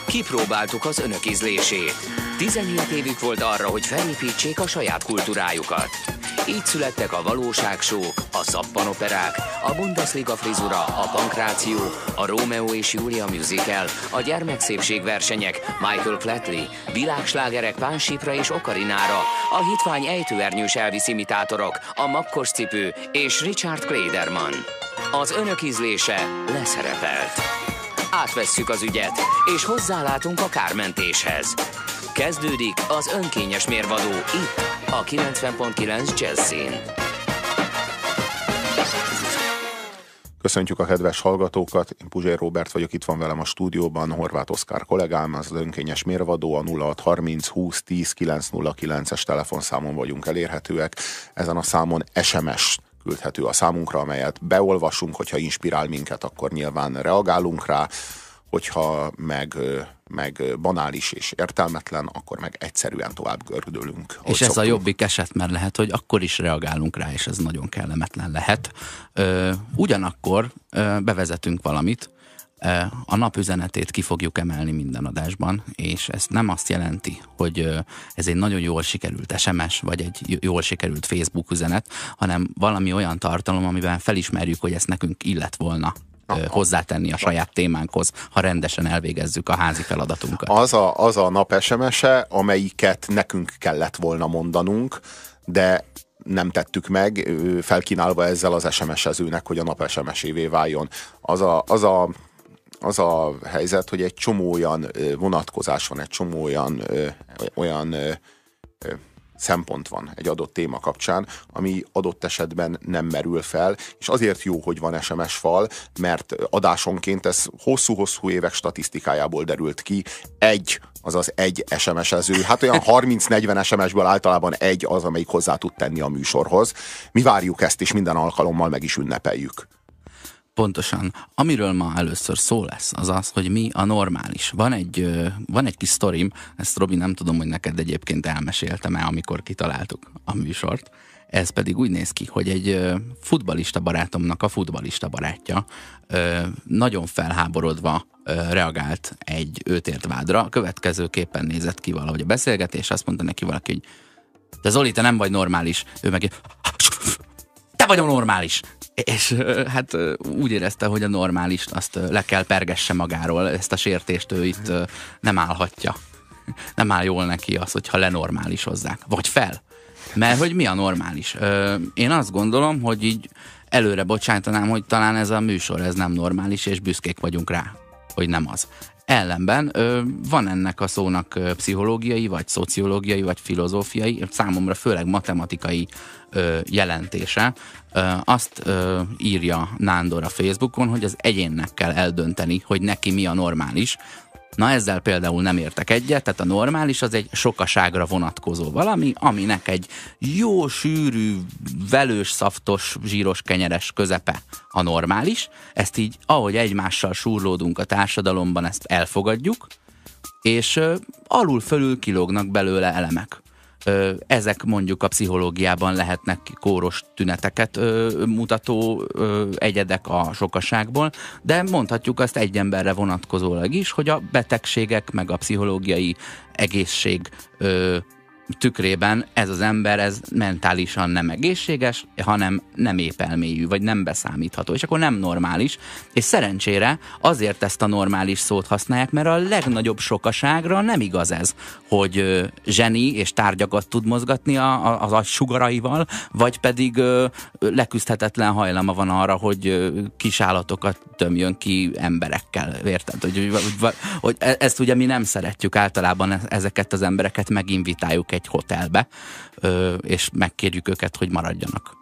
Kipróbáltuk az önök ízlését. 17 évük volt arra, hogy felépítsék a saját kultúrájukat. Így születtek a valóságsók, a szappanoperák, a Bundesliga frizura, a pankráció, a Rómeó és Júlia musical, a gyermekszépségversenyek, Michael Flatley, világslágerek Pánsipra és Okarinára, a hitvány ejtőernyős Elvis imitátorok, a makkos cipő és Richard Klederman. Az önök ízlése leszerepelt. Átvesszük az ügyet, és hozzálátunk a kármentéshez. Kezdődik az önkényes mérvadó itt, a 90.9 Jazzin. Köszöntjük a kedves hallgatókat, én Puzsér Róbert vagyok, itt van velem a stúdióban Horváth Oszkár kollégám, az önkényes mérvadó, a 0630 20 10 909-es telefonszámon vagyunk elérhetőek. Ezen a számon SMS küldhető a számunkra, amelyet beolvasunk, hogyha inspirál minket, akkor nyilván reagálunk rá, hogyha meg banális és értelmetlen, akkor meg egyszerűen tovább gördülünk. És ez a jobbik eset, mert lehet, hogy akkor is reagálunk rá, és ez nagyon kellemetlen lehet. Ugyanakkor bevezetünk valamit, a napüzenetét ki fogjuk emelni minden adásban, és ez nem azt jelenti, hogy ez egy nagyon jól sikerült SMS, vagy egy jól sikerült Facebook üzenet, hanem valami olyan tartalom, amiben felismerjük, hogy ezt nekünk illett volna hozzátenni a saját témánkhoz, ha rendesen elvégezzük a házi feladatunkat. Az a nap SMS-e, amelyiket nekünk kellett volna mondanunk, de nem tettük meg, felkínálva ezzel az SMS-ezőnek, hogy a nap SMS-évé váljon. Az a helyzet, hogy egy csomó olyan vonatkozás van, egy csomó olyan szempont van egy adott téma kapcsán, ami adott esetben nem merül fel, és azért jó, hogy van SMS fal, mert adásonként ez hosszú-hosszú évek statisztikájából derült ki, egy SMS-ező, hát olyan 30-40 SMS-ből általában egy az, amelyik hozzá tud tenni a műsorhoz. Mi várjuk ezt, és minden alkalommal meg is ünnepeljük. Pontosan. Amiről ma először szó lesz, az az, hogy mi a normális. Van egy kis sztorim, ezt Robi, nem tudom, hogy neked egyébként elmeséltem-e, amikor kitaláltuk a műsort. Ez pedig úgy néz ki, hogy egy futballista barátomnak a futballista barátja nagyon felháborodva reagált egy őt ért vádra. Következőképpen nézett ki valahogy a beszélgetés, azt mondta neki valaki, hogy de Zoli, te nem vagy normális. Ő meg te vagy a normális! És hát úgy érezte, hogy a normálist azt le kell pergesse magáról, ezt a sértést ő itt nem állhatja. Nem áll jól neki az, hogyha lenormálisozzák. Vagy fel. Mert hogy mi a normális? Én azt gondolom, hogy így előre bocsájtanám, hogy talán ez a műsor ez nem normális, és büszkék vagyunk rá, hogy nem az. Ellenben van ennek a szónak pszichológiai, vagy szociológiai, vagy filozófiai, számomra főleg matematikai jelentése. Azt írja Nándor a Facebookon, hogy az egyénnek kell eldönteni, hogy neki mi a normális. Na ezzel például nem értek egyet, tehát a normális az egy sokaságra vonatkozó valami, aminek egy jó sűrű, velős, szaftos, zsíros, kenyeres közepe a normális. Ezt így, ahogy egymással súrlódunk a társadalomban, ezt elfogadjuk, és alul-fölül kilógnak belőle elemek. Ezek mondjuk a pszichológiában lehetnek kóros tüneteket mutató egyedek a sokaságból, de mondhatjuk azt egy emberre vonatkozólag is, hogy a betegségek meg a pszichológiai egészség tükrében ez az ember, ez mentálisan nem egészséges, hanem nem épelmélyű, vagy nem beszámítható, és akkor nem normális, és szerencsére azért ezt a normális szót használják, mert a legnagyobb sokaságra nem igaz ez, hogy zseni és tárgyakat tud mozgatni az agy sugaraival, vagy pedig leküzdhetetlen hajlama van arra, hogy kisállatokat tömjön ki emberekkel, érted? Hogy ezt ugye mi nem szeretjük általában, ezeket az embereket meginvitáljuk egy hotelbe, és megkérjük őket, hogy maradjanak.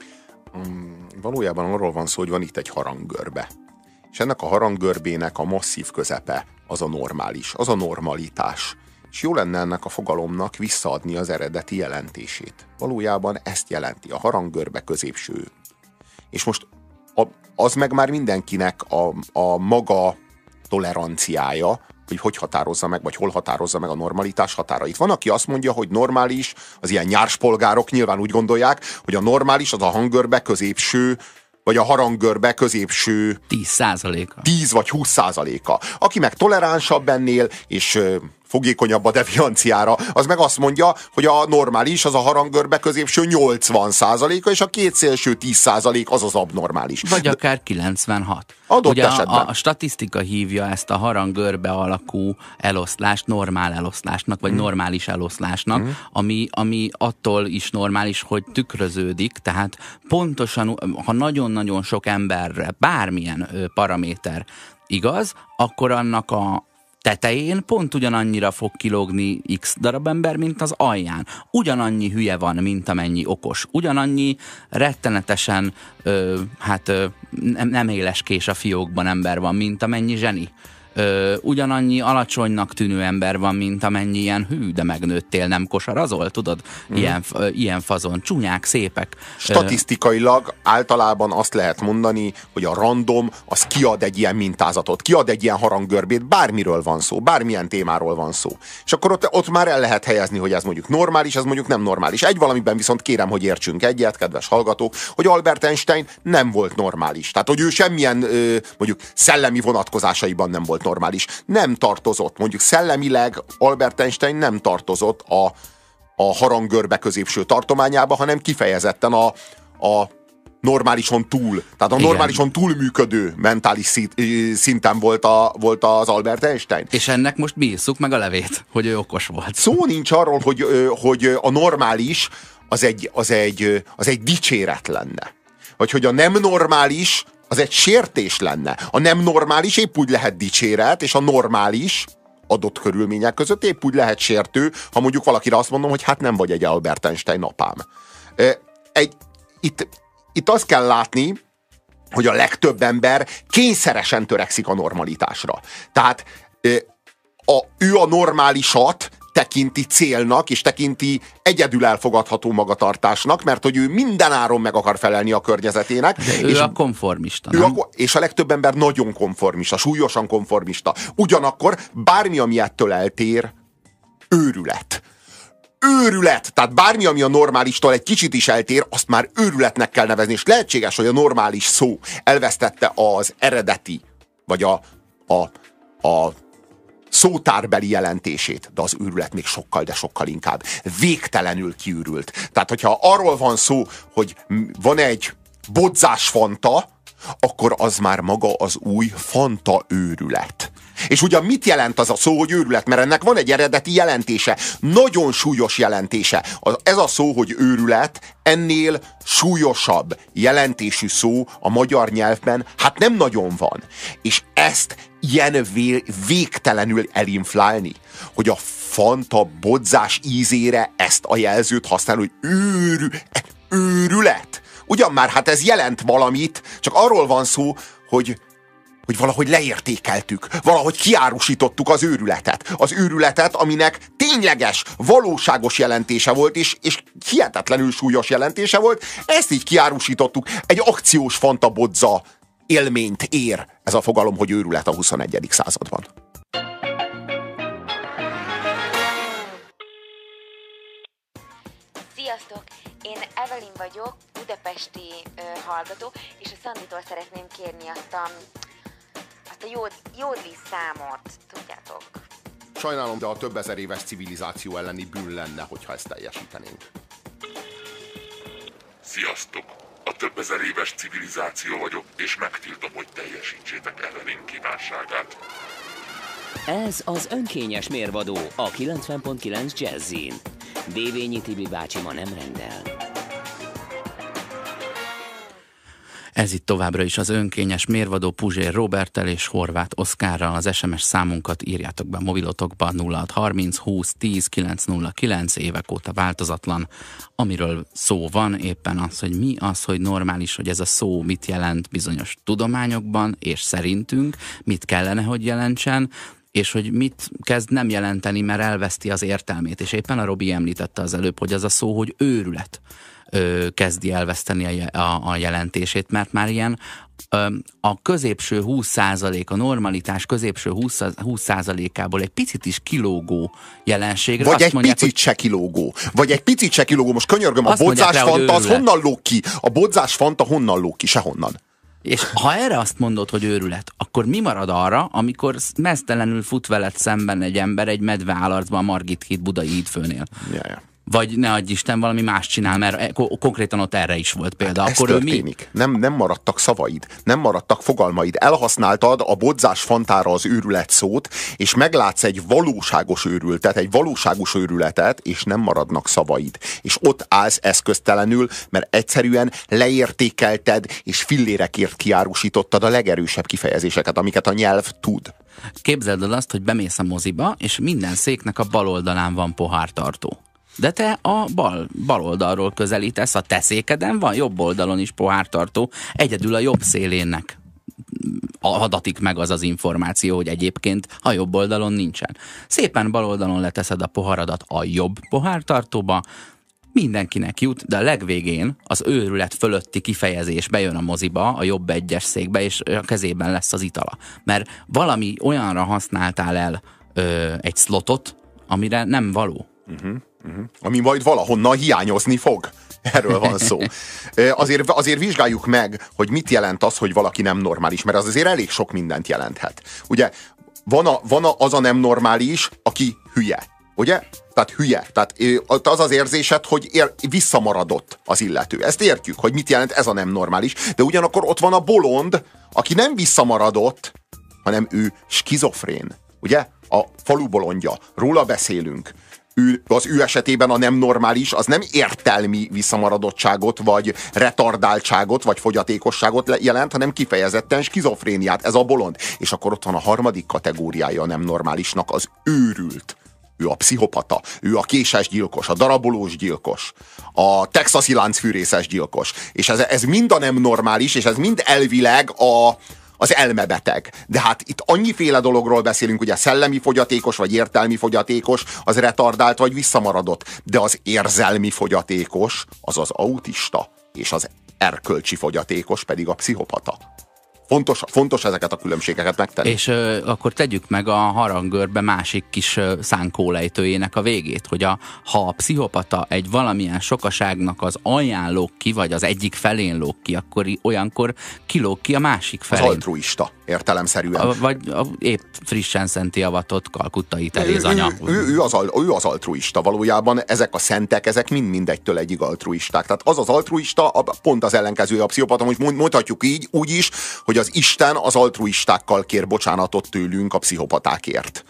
Valójában arról van szó, hogy van itt egy haranggörbe. És ennek a haranggörbének a masszív közepe az a normális, az a normalitás. És jó lenne ennek a fogalomnak visszaadni az eredeti jelentését. Valójában ezt jelenti a haranggörbe középső. És most az meg már mindenkinek a maga toleranciája, hogy határozza meg, vagy hol határozza meg a normalitás határait. Van, aki azt mondja, hogy normális, az ilyen nyárspolgárok nyilván úgy gondolják, hogy a normális az a hanggörbe középső vagy a haranggörbe középső 10%-a. 10 vagy 20%-a. Aki meg toleránsabb ennél, és fogékonyabb a devianciára, az meg azt mondja, hogy a normális az a haranggörbe középső 80%-a, és a két szélső 10% az az abnormális. Vagy akár 96. Adott ugye esetben. A statisztika hívja ezt a haranggörbe alakú eloszlást normál eloszlásnak, vagy normális eloszlásnak, ami attól is normális, hogy tükröződik, tehát pontosan, ha nagyon-nagyon sok emberre bármilyen paraméter igaz, akkor annak a tetején pont ugyanannyira fog kilógni x darab ember, mint az alján. Ugyanannyi hülye van, mint amennyi okos. Ugyanannyi rettenetesen nem éleskés a fiókban ember van, mint amennyi zseni. Ugyanannyi alacsonynak tűnő ember van, mint amennyi ilyen hű, de megnőttél, nem kosarazol, tudod? Ilyen fazon, csúnyák, szépek. Statisztikailag általában azt lehet mondani, hogy a random az kiad egy ilyen mintázatot, kiad egy ilyen haranggörbét, bármiről van szó, bármilyen témáról van szó. És akkor ott már el lehet helyezni, hogy ez mondjuk normális, ez mondjuk nem normális. Egy valamiben viszont kérem, hogy értsünk egyet, kedves hallgatók, hogy Albert Einstein nem volt normális. Tehát, hogy ő semmilyen mondjuk szellemi vonatkozásaiban nem volt normális. Nem tartozott, mondjuk szellemileg Albert Einstein nem tartozott a haranggörbe középső tartományába, hanem kifejezetten a normálison túl, tehát a normálison túlműködő mentális szinten volt az Albert Einstein. És ennek most mi isszuk meg a levét, hogy ő okos volt. Szó nincs arról, hogy a normális az egy dicséret lenne. Vagy hogy a nem normális az egy sértés lenne. A nem normális épp úgy lehet dicséret, és a normális adott körülmények között épp úgy lehet sértő, ha mondjuk valakire azt mondom, hogy hát nem vagy egy Albert Einstein apám. Itt azt kell látni, hogy a legtöbb ember kényszeresen törekszik a normalitásra. Tehát ő a normálisat tekinti célnak, és tekinti egyedül elfogadható magatartásnak, mert hogy ő mindenáron meg akar felelni a környezetének. De ő és a konformista, nem? És a legtöbb ember nagyon konformista, súlyosan konformista. Ugyanakkor bármi, ami ettől eltér, őrület. Őrület! Tehát bármi, ami a normálistól egy kicsit is eltér, azt már őrületnek kell nevezni, és lehetséges, hogy a normális szó elvesztette az eredeti, vagy a szótárbeli jelentését, de az őrület még sokkal, de sokkal inkább végtelenül kiürült. Tehát, hogyha arról van szó, hogy van egy bodzás fanta, akkor az már maga az új fanta őrület. És ugyan mit jelent az a szó, hogy őrület? Mert ennek van egy eredeti jelentése, nagyon súlyos jelentése. Ez a szó, hogy őrület, ennél súlyosabb jelentésű szó a magyar nyelvben hát nem nagyon van. És ezt ilyen végtelenül elinflálni, hogy a fanta bodzás ízére ezt a jelzőt használ, hogy őrület. Ugyan már, hát ez jelent valamit, csak arról van szó, hogy valahogy leértékeltük, valahogy kiárusítottuk az őrületet. Az őrületet, aminek tényleges, valóságos jelentése volt, és hihetetlenül súlyos jelentése volt, ezt így kiárusítottuk. Egy akciós fantabodza élményt ér ez a fogalom, hogy őrület a 21. században. Sziasztok! Én Evelyn vagyok, budapesti hallgató, és a Szanditól szeretném kérni azt a jódli számot, tudjátok? Sajnálom, de a több ezer éves civilizáció elleni bűn lenne, hogyha ezt teljesítenénk. Sziasztok! A több ezer éves civilizáció vagyok, és megtiltom, hogy teljesítsétek Evelyn kívánságát. Ez az önkényes mérvadó a 90.9 Jazzin. Dévényi Tibi bácsi ma nem rendel. Ez itt továbbra is az önkényes mérvadó Puzsér Roberttel és Horváth Oszkárral. Az SMS számunkat írjátok be a mobilotokba 0630 20 10 909, évek óta változatlan. Amiről szó van éppen az, hogy mi az, hogy normális, hogy ez a szó mit jelent bizonyos tudományokban, és szerintünk mit kellene, hogy jelentsen, és hogy mit kezd nem jelenteni, mert elveszti az értelmét. És éppen a Robi említette az előbb, hogy az a szó, hogy őrület kezdi elveszteni a jelentését, mert már ilyen a középső 20%, a normalitás középső 20%-ából egy picit is kilógó jelenségre. Vagy egy mondják, picit se kilógó. Vagy egy picit se kilógó. Most könyörgöm, a Azt mondják bodzás rá, hogy fanta az őrület. honnan lóg ki? A bodzás fanta honnan lóg ki? Sehonnan. És ha erre azt mondod, hogy őrület, akkor mi marad arra, amikor meztelenül fut veled szemben egy ember egy medveállarcban a Margit híd Budai hídfőnél? Ja. Vagy ne adj Isten, valami más csinál, mert konkrétan ott erre is volt példa. Ez Akkor történik. Nem maradtak szavaid, nem maradtak fogalmaid. Elhasználtad a bodzás fantára az őrület szót, és meglátsz egy valóságos őrültet, egy valóságos őrületet, és nem maradnak szavaid. És ott állsz eszköztelenül, mert egyszerűen leértékelted, és fillérekért kiárusítottad a legerősebb kifejezéseket, amiket a nyelv tud. Képzeld el azt, hogy bemész a moziba, és minden széknek a bal oldalán van pohártartó. De te a bal oldalról közelítesz, a te székeden van jobb oldalon is pohártartó, egyedül a jobb szélének adatik meg az információ, hogy egyébként a jobb oldalon nincsen. Szépen bal oldalon leteszed a poharadat a jobb pohártartóba, mindenkinek jut, de a legvégén az őrület fölötti kifejezés bejön a moziba, a jobb egyes székbe, és a kezében lesz az itala. Mert valami olyanra használtál el egy szlotot, amire nem való. Ami majd valahonnan hiányozni fog. Erről van szó. Azért vizsgáljuk meg, hogy mit jelent az, hogy valaki nem normális, mert az azért elég sok mindent jelenthet. Ugye, van az a nem normális, aki hülye. Ugye? Tehát hülye. Tehát az az érzésed, hogy visszamaradott az illető. Ezt értjük, hogy mit jelent ez a nem normális. De ugyanakkor ott van a bolond, aki nem visszamaradott, hanem ő skizofrén. Ugye? A falu bolondja. Róla beszélünk. Az ő esetében a nem normális, az nem értelmi visszamaradottságot, vagy retardáltságot, vagy fogyatékosságot jelent, hanem kifejezetten skizofréniát. Ez a bolond. És akkor ott van a harmadik kategóriája a nem normálisnak, az őrült. Ő a pszichopata, ő a késes gyilkos, a darabolós gyilkos, a texasi láncfűrészes gyilkos. És ez mind a nem normális, és ez mind elvileg az elmebeteg. De hát itt annyiféle dologról beszélünk, ugye szellemi fogyatékos, vagy értelmi fogyatékos, az retardált, vagy visszamaradott. De az érzelmi fogyatékos, az az autista, és az erkölcsi fogyatékos pedig a pszichopata. Fontos ezeket a különbségeket megtenni. És akkor tegyük meg a harangörbe másik kis szánkólejtőjének a végét, hogy ha a pszichopata egy valamilyen sokaságnak az alján lóg ki, vagy az egyik felén lóg ki, akkor olyankor kilóg ki a másik felén. Az altruista, értelemszerűen. Vagy épp frissen szenti avatott kalkuttai Teréz anya. Ő az altruista. Valójában ezek a szentek, ezek mindegytől egyig altruisták. Tehát az altruista, pont az ellenkezője a pszichopata, hogy mondhatjuk így, úgy is, hogy az Isten az altruistákkal kér bocsánatot tőlünk a pszichopatákért.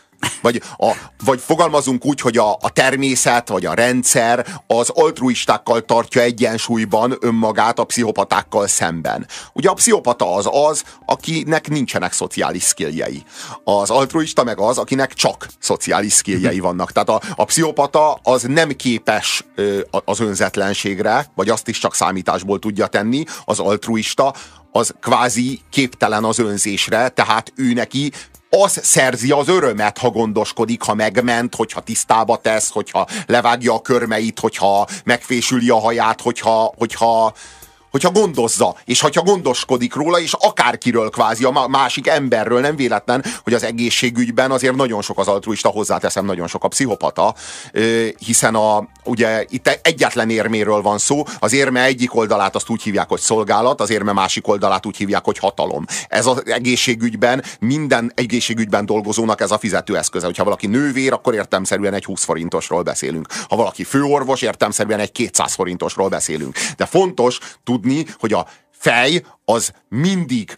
Vagy fogalmazunk úgy, hogy a természet, vagy a rendszer az altruistákkal tartja egyensúlyban önmagát a pszichopatákkal szemben. Ugye a pszichopata az, akinek nincsenek szociális skilljei. Az altruista meg az, akinek csak szociális skilljei vannak. Tehát a pszichopata az nem képes az önzetlenségre, vagy azt is csak számításból tudja tenni. Az altruista az kvázi képtelen az önzésre, tehát ő neki az szerzi az örömet, ha gondoskodik, ha megment, hogyha tisztába tesz, hogyha levágja a körmeit, hogyha megfésüli a haját, hogyha gondozza, és hogyha gondoskodik róla, és akárkiről kvázi, a másik emberről, nem véletlen, hogy az egészségügyben azért nagyon sok az altruista, hozzáteszem, nagyon sok a pszichopata, hiszen ugye itt egyetlen érméről van szó, az érme egyik oldalát azt úgy hívják, hogy szolgálat, az érme másik oldalát úgy hívják, hogy hatalom. Ez az egészségügyben, minden egészségügyben dolgozónak ez a fizetőeszköze. Hogyha valaki nővér, akkor értelemszerűen egy 20 forintosról beszélünk. Ha valaki főorvos, értelemszerűen egy 200 forintosról beszélünk. De fontos tudni, hogy a fej az mindig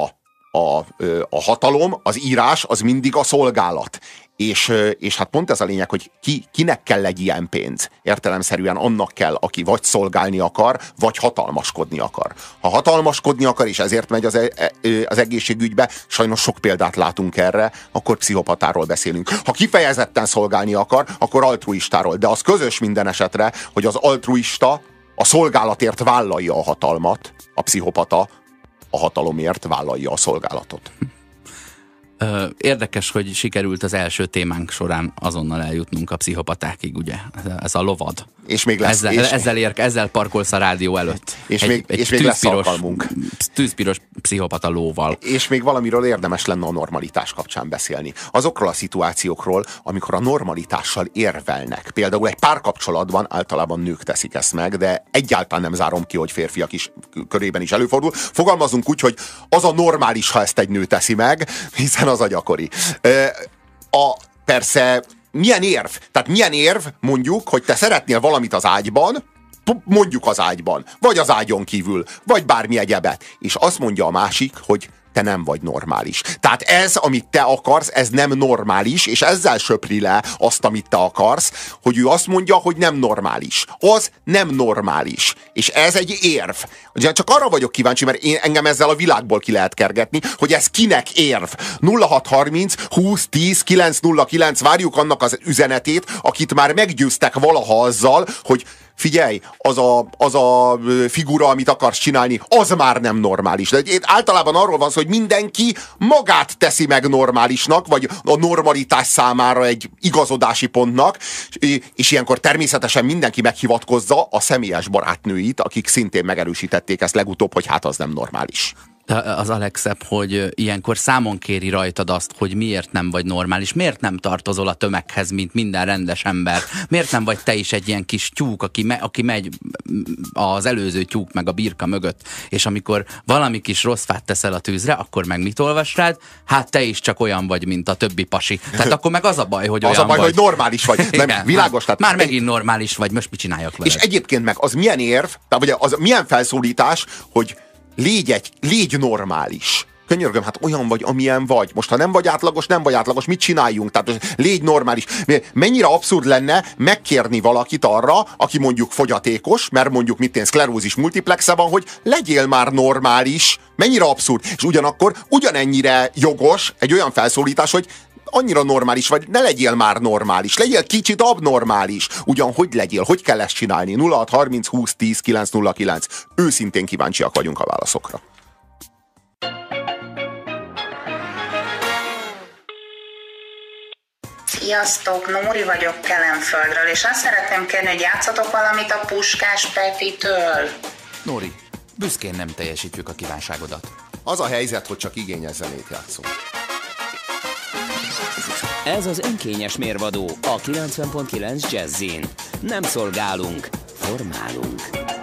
a hatalom, az írás az mindig a szolgálat. És hát pont ez a lényeg, hogy kinek kell egy ilyen pénz. Értelemszerűen annak kell, aki vagy szolgálni akar, vagy hatalmaskodni akar. Ha hatalmaskodni akar, és ezért megy az egészségügybe, sajnos sok példát látunk erre, akkor pszichopatáról beszélünk. Ha kifejezetten szolgálni akar, akkor altruistáról. De az közös minden esetre, hogy az altruista a szolgálatért vállalja a hatalmat, a pszichopata a hatalomért vállalja a szolgálatot. Érdekes, hogy sikerült az első témánk során azonnal eljutnunk a pszichopatákig, ugye? Ez a lovad. És még lesz. Ezzel parkolsz a rádió előtt. És még lesz alkalmunk. Tűzpiros pszichopata lóval. És még valamiről érdemes lenne a normalitás kapcsán beszélni. Azokról a szituációkról, amikor a normalitással érvelnek. Például egy párkapcsolatban általában nők teszik ezt meg, de egyáltalán nem zárom ki, hogy férfiak is körében is előfordul. Fogalmazunk úgy, hogy az a normális, ha ezt egy nő teszi meg, hiszen az a gyakori. Persze, milyen érv? Tehát milyen érv, mondjuk, hogy te szeretnél valamit az ágyban, mondjuk az ágyban, vagy az ágyon kívül, vagy bármi egyebet, és azt mondja a másik, hogy te nem vagy normális. Tehát ez, amit te akarsz, ez nem normális, és ezzel söpri le azt, amit te akarsz, hogy ő azt mondja, hogy nem normális. Az nem normális. És ez egy érv. Csak arra vagyok kíváncsi, mert engem ezzel a világból ki lehet kergetni, hogy ez kinek érv. 0630 20 10 909, várjuk annak az üzenetét, akit már meggyőztek valaha azzal, hogy figyelj, az a figura, amit akarsz csinálni, az már nem normális. De általában arról van szó, hogy mindenki magát teszi meg normálisnak, vagy a normalitás számára egy igazodási pontnak, és ilyenkor természetesen mindenki meghivatkozza a személyes barátnőit, akik szintén megerősítették ezt legutóbb, hogy hát az nem normális. Az a legszebb, hogy ilyenkor számon kéri rajtad azt, hogy miért nem vagy normális, miért nem tartozol a tömeghez, mint minden rendes ember, miért nem vagy te is egy ilyen kis tyúk, aki megy az előző tyúk meg a birka mögött, és amikor valami kis rossz fát teszel a tűzre, akkor meg mit olvas rád? Hát te is csak olyan vagy, mint a többi pasi. Tehát akkor meg az a baj, hogy olyan vagy. Az a baj, hogy normális vagy. Nem, világos. Tehát már megint normális vagy, most mit csináljak veled? És egyébként meg az milyen érv, vagy az milyen felszólítás, hogy légy normális. Könyörgöm, hát olyan vagy, amilyen vagy. Most, ha nem vagy átlagos, mit csináljunk? Tehát légy normális. Mennyire abszurd lenne megkérni valakit arra, aki mondjuk fogyatékos, mert mondjuk szklerózis multiplexe van, hogy legyél már normális. Mennyire abszurd. És ugyanakkor ugyanennyire jogos egy olyan felszólítás, hogy annyira normális vagy, ne legyél már normális, legyél kicsit abnormális. Ugyan hogy legyél, hogy kell ezt csinálni? 0630 20 10 909. Őszintén kíváncsiak vagyunk a válaszokra. Sziasztok, Nóri vagyok Kelenföldről, és azt szeretném kérni, hogy játszatok valamit a Puskás Petitől. Nóri, büszkén nem teljesítjük a kívánságodat. Az a helyzet, hogy csak igényes zenét játszunk. Ez az önkényes mérvadó a 90.9 Jazzin. Nem szolgálunk, formálunk.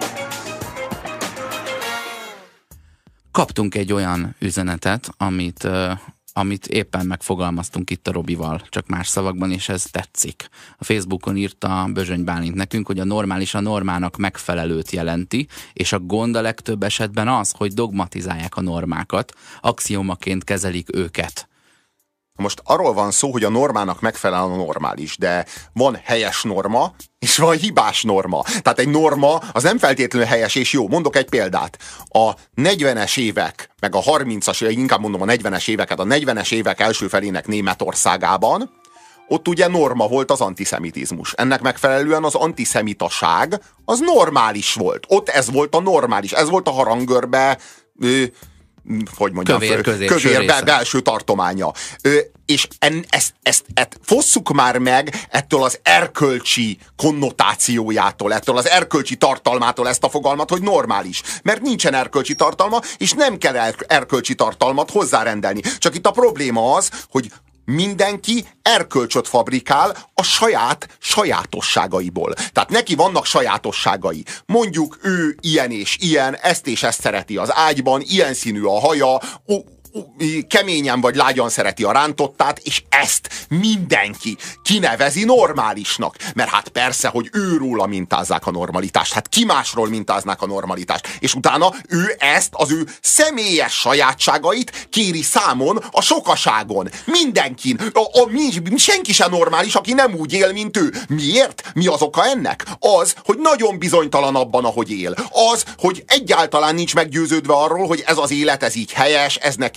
Kaptunk egy olyan üzenetet, amit éppen megfogalmaztunk itt a Robival, csak más szavakban, és ez tetszik. A Facebookon írta Bözsöny Bálint nekünk, hogy a normális a normának megfelelőt jelenti, és a gond a legtöbb esetben az, hogy dogmatizálják a normákat, axiomaként kezelik őket. Most arról van szó, hogy a normának megfelel a normális, de van helyes norma, és van hibás norma. Tehát egy norma az nem feltétlenül helyes és jó. Mondok egy példát. A 40-es évek, meg a 30-as, inkább mondom a 40-es éveket, a 40-es évek első felének Németországában, ott ugye norma volt az antiszemitizmus. Ennek megfelelően az antiszemitaság az normális volt. Ott ez volt a normális, ez volt a harangörbe hogy mondjam, kövér belső tartománya. És ezt fosszuk már meg ettől az erkölcsi konnotációjától, ettől az erkölcsi tartalmától ezt a fogalmat, hogy normális. Mert nincsen erkölcsi tartalma, és nem kell erkölcsi tartalmat hozzárendelni. Csak itt a probléma az, hogy mindenki erkölcsöt fabrikál a saját sajátosságaiból. Tehát neki vannak sajátosságai. Mondjuk ő ilyen és ilyen, ezt és ezt szereti az ágyban, ilyen színű a haja, keményen vagy lágyan szereti a rántottát, és ezt mindenki kinevezi normálisnak. Mert hát persze, hogy őróla mintázzák a normalitást. Hát ki másról mintáznák a normalitást. És utána ő ezt, az ő személyes sajátságait kéri számon a sokaságon. Mindenkin. Senki sem normális, aki nem úgy él, mint ő. Miért? Mi az oka ennek? Az, hogy nagyon bizonytalan abban, ahogy él. Az, hogy egyáltalán nincs meggyőződve arról, hogy ez az élet, ez így helyes, ez neki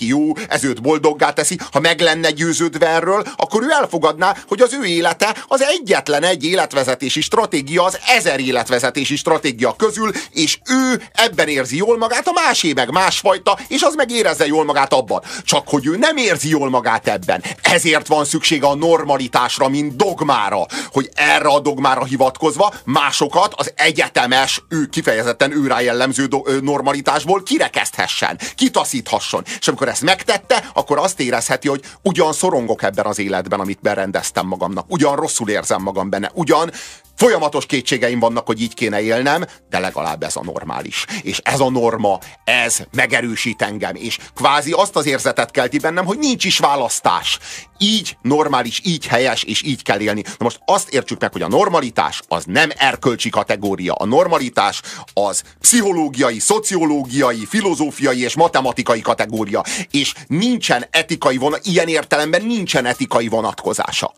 neki jó, ez őt boldoggá teszi. Ha meg lenne győződve erről, akkor ő elfogadná, hogy az ő élete az egyetlen egy életvezetési stratégia az 1000 életvezetési stratégia közül, és ő ebben érzi jól magát, a másé meg másfajta, és az meg érezze jól magát abban. Csak hogy ő nem érzi jól magát ebben. Ezért van szüksége a normalitásra, mint dogmára, hogy erre a dogmára hivatkozva másokat az egyetemes, ő kifejezetten őrá jellemző normalitásból kirekeszthessen, kitaszíthasson. És amikor ezt megtette, akkor azt érezheti, hogy ugyan szorongok ebben az életben, amit berendeztem magamnak, ugyan rosszul érzem magam benne, ugyan folyamatos kétségeim vannak, hogy így kéne élnem, de legalább ez a normális. És ez a norma, ez megerősít engem, és kvázi azt az érzetet kelti bennem, hogy nincs is választás. Így normális, így helyes, és így kell élni. Na most azt értsük meg, hogy a normalitás az nem erkölcsi kategória. A normalitás az pszichológiai, szociológiai, filozófiai és matematikai kategória. És nincsen etikai ilyen értelemben nincsen etikai vonatkozása.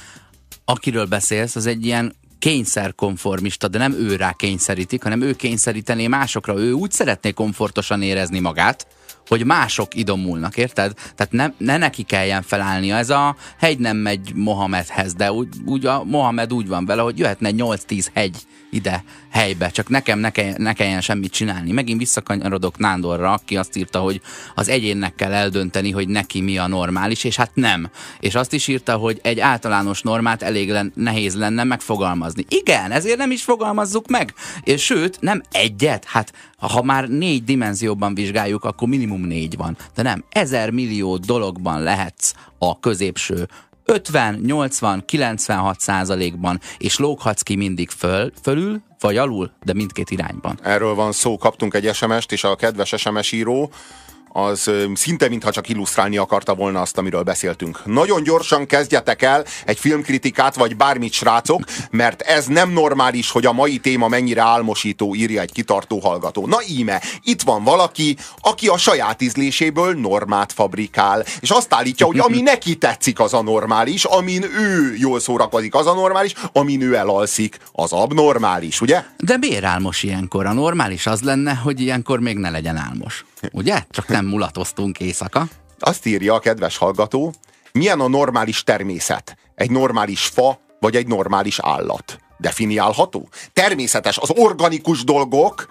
Akiről beszélsz, az egy ilyen kényszerkonformista, de nem ő rá kényszerítik, hanem ő kényszerítené másokra. Ő úgy szeretné komfortosan érezni magát, hogy mások idomulnak, érted? Tehát ne neki kelljen felállnia. Ez a hegy nem megy Mohamedhez, de úgy a Mohamed úgy van vele, hogy jöhetne 8-10 hegy ide helybe, csak nekem ne kelljen semmit csinálni. Megint visszakanyarodok Nándorra, aki azt írta, hogy az egyénnek kell eldönteni, hogy neki mi a normális, és hát nem. És azt is írta, hogy egy általános normát elég nehéz lenne megfogalmazni. Igen, ezért nem is fogalmazzuk meg. És sőt, nem egyet, hát ha már 4 dimenzióban vizsgáljuk, akkor minimum 4 van. De nem, 1000 millió dologban lehetsz a középső 50, 80, 96%-ban, és lóghatsz ki mindig fölül, vagy alul, de mindkét irányban. Erről van szó, kaptunk egy SMS-t, és a kedves SMS író az szinte mintha csak illusztrálni akarta volna azt, amiről beszéltünk. Nagyon gyorsan kezdjetek el egy filmkritikát, vagy bármit, srácok, mert ez nem normális, hogy a mai téma mennyire álmosító, írja egy kitartó hallgató. Na íme, itt van valaki, aki a saját ízléséből normát fabrikál, és azt állítja, hogy ami neki tetszik, az a normális, amin ő jól szórakozik, az a normális, amin ő elalszik, az abnormális, ugye? De miért álmos ilyenkor? A normális az lenne, hogy ilyenkor még ne legyen álmos. Ugye? Csak nem mulatoztunk éjszaka. Azt írja a kedves hallgató, milyen a normális természet? Egy normális fa, vagy egy normális állat? Definiálható? Természetes, az organikus dolgok,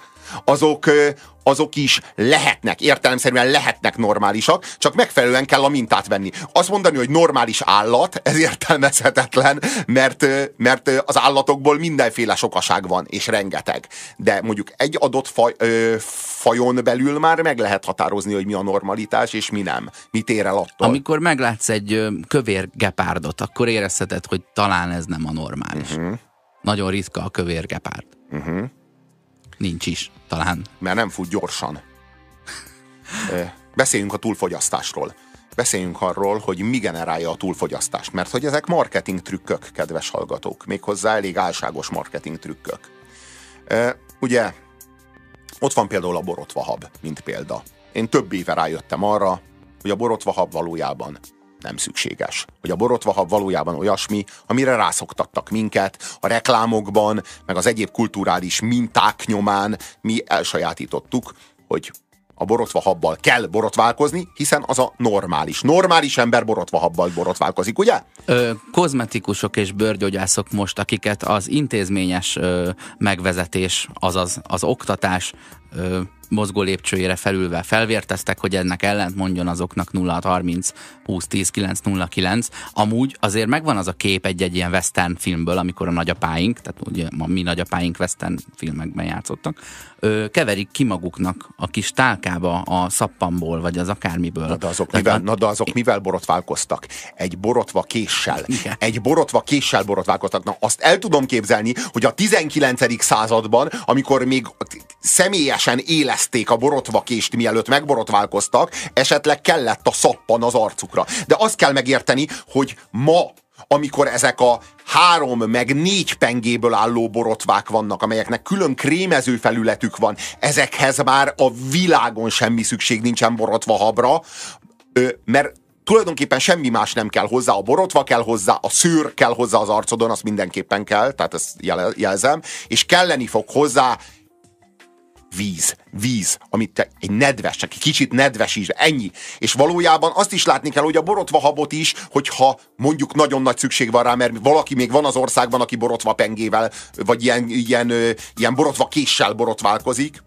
azok is lehetnek, értelemszerűen lehetnek normálisak, csak megfelelően kell a mintát venni. Azt mondani, hogy normális állat, ez értelmezhetetlen, mert az állatokból mindenféle sokaság van, és rengeteg. De mondjuk egy adott fajon belül már meg lehet határozni, hogy mi a normalitás, és mi nem. Mit ér el attól? Amikor meglátsz egy kövér gepárdot, akkor érezheted, hogy talán ez nem a normális. Nagyon ritka a kövér gepárd. Nincs is, talán. Mert nem fut gyorsan. Beszéljünk a túlfogyasztásról. Beszéljünk arról, hogy mi generálja a túlfogyasztást. Mert hogy ezek marketing trükkök, kedves hallgatók. Méghozzá elég álságos marketing trükkök. Ugye, ott van például a borotvahab, mint példa. Én több éve rájöttem arra, hogy a borotvahab valójában nem szükséges. Hogy a borotvahab valójában olyasmi, amire rászoktattak minket, a reklámokban, meg az egyéb kulturális minták nyomán mi elsajátítottuk, hogy a borotvahabbal kell borotválkozni, hiszen az a normális. Normális ember borotvahabbal borotválkozik, ugye? Kozmetikusok és bőrgyógyászok most, akiket az intézményes megvezetés, azaz az oktatás mozgó lépcsőjére felülve felvérteztek, hogy ennek ellent mondjon azoknak 0630 2010 909. Amúgy azért megvan az a kép egy ilyen western filmből, amikor a nagyapáink, tehát ugye mi nagyapáink western filmekben játszottak, keverik ki maguknak a kis tálkába a szappanból, vagy az akármiből. Na de azok mivel borotválkoztak? Egy borotva késsel. Igen. Egy borotva késsel borotválkoztak. Na azt el tudom képzelni, hogy a 19. században, amikor még személyesen élezték a borotvakést, mielőtt megborotválkoztak, esetleg kellett a szappan az arcukra. De azt kell megérteni, hogy ma, amikor ezek a 3 meg 4 pengéből álló borotvák vannak, amelyeknek külön krémező felületük van, ezekhez már a világon semmi szükség nincsen borotvahabra, mert tulajdonképpen semmi más nem kell hozzá, a borotva kell hozzá, a szőr kell hozzá az arcodon, azt mindenképpen kell, tehát ezt jelzem, és kelleni fog hozzá víz, amit egy nedves, csak egy kicsit nedves is, ennyi. És valójában azt is látni kell, hogy a borotvahabot is, hogyha mondjuk nagyon nagy szükség van rá, mert valaki még van az országban, aki borotva pengével, vagy ilyen borotva késsel borotválkozik,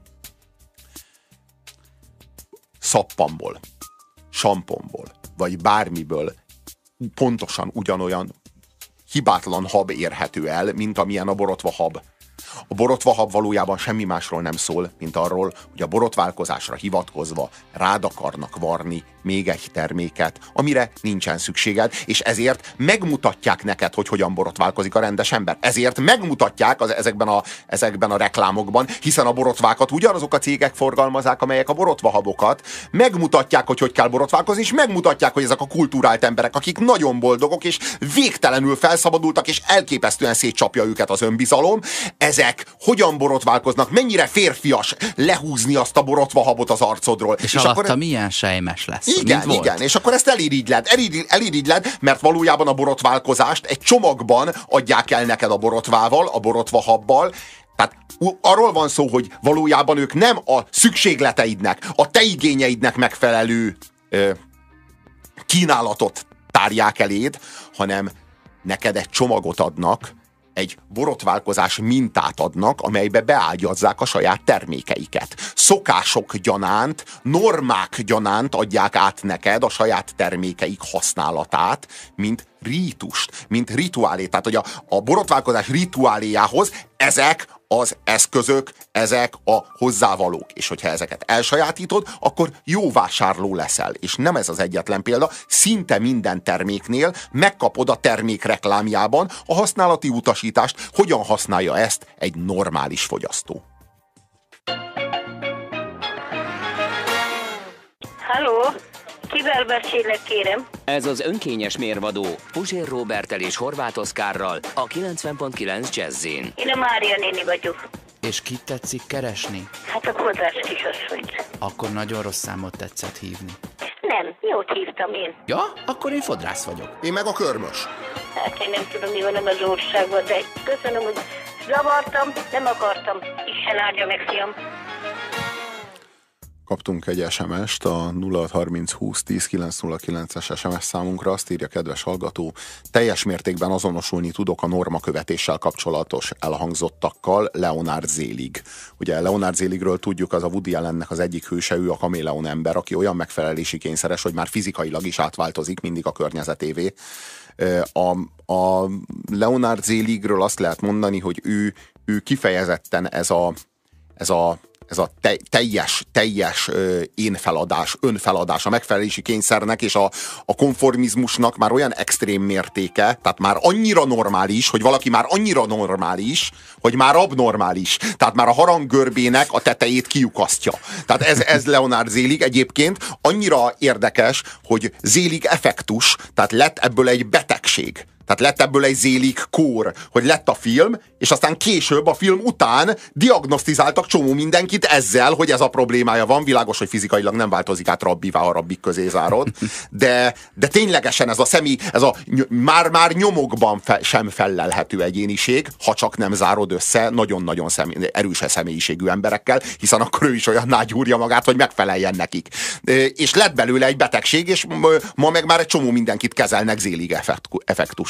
szappanból, samponból, vagy bármiből pontosan ugyanolyan hibátlan hab érhető el, mint amilyen a borotvahab. A borotvahab valójában semmi másról nem szól, mint arról, hogy a borotválkozásra hivatkozva rád akarnak varni még egy terméket, amire nincsen szükséged, és ezért megmutatják neked, hogy hogyan borotválkozik a rendes ember. Ezért megmutatják ezekben a reklámokban, hiszen a borotvákat ugyanazok a cégek forgalmazzák, amelyek a borotvahabokat, megmutatják, hogy kell borotválkozni, és megmutatják, hogy ezek a kulturált emberek, akik nagyon boldogok, és végtelenül felszabadultak, és elképesztően szétcsapja őket az önbizalom, ezek hogyan borotválkoznak, mennyire férfias lehúzni azt a borotvahabot az arcodról. És alatta akkor milyen sejmes lesz. Igen, és akkor ezt elirigyled, mert valójában a borotválkozást egy csomagban adják el neked a borotvával, a borotvahabbal. Tehát arról van szó, hogy valójában ők nem a szükségleteidnek, a te igényeidnek megfelelő kínálatot tárják eléd, hanem neked egy csomagot adnak, egy borotválkozás mintát adnak, amelybe beágyazzák a saját termékeiket. Szokások gyanánt, normák gyanánt adják át neked a saját termékeik használatát, mint rítust, mint rituálét. Tehát, hogy a borotválkozás rituáléjához ezek az eszközök, ezek a hozzávalók. És hogyha ezeket elsajátítod, akkor jó vásárló leszel. És nem ez az egyetlen példa, szinte minden terméknél megkapod a termék reklámjában a használati utasítást, hogyan használja ezt egy normális fogyasztó. Halló? Kivel beszélek, kérem? Ez az önkényes mérvadó Puzsér Róberttel és Horváth Oszkárral a 90.9 Jazzin. Én a Mária néni vagyok. És kit tetszik keresni? Hát a fodrász kisasszonyt. Akkor nagyon rossz számot tetszett hívni. Nem, jót hívtam én. Ja, akkor én fodrász vagyok. Én meg a körmös. Hát én nem tudom, mi van az országban, de köszönöm, hogy zavartam, nem akartam. Isten áldja meg, fiam. Kaptunk egy SMS-t a 0630 20 10 909-es SMS számunkra, azt írja kedves hallgató, teljes mértékben azonosulni tudok a normakövetéssel kapcsolatos elhangzottakkal Leonard Zelig. Ugye Leonard Zeligről tudjuk, az a Woody Allennek az egyik hőse, ő a kaméleon ember, aki olyan megfelelési kényszeres, hogy már fizikailag is átváltozik mindig a környezetévé. A Leonard Zeligről azt lehet mondani, hogy ő kifejezetten ez a teljes énfeladás, önfeladás, a megfelelési kényszernek és a konformizmusnak már olyan extrém mértéke, tehát már annyira normális, hogy valaki már annyira normális, hogy már abnormális. Tehát már a haranggörbének a tetejét kiukasztja. Tehát ez Leonard Zelig egyébként annyira érdekes, hogy Zelig effektus, tehát lett ebből egy betegség. Tehát lett ebből egy Zelig kór, hogy lett a film, és aztán később a film után diagnosztizáltak csomó mindenkit ezzel, hogy ez a problémája van. Világos, hogy fizikailag nem változik át rabbivá, ha rabbik közé zárod, de ténylegesen ez a már nyomokban sem fellelhető egyéniség, ha csak nem zárod össze nagyon-nagyon erős személyiségű emberekkel, hiszen akkor ő is olyan nágyúrja magát, hogy megfeleljen nekik. És lett belőle egy betegség, és ma meg már egy csomó mindenkit kezelnek Zelig effektus.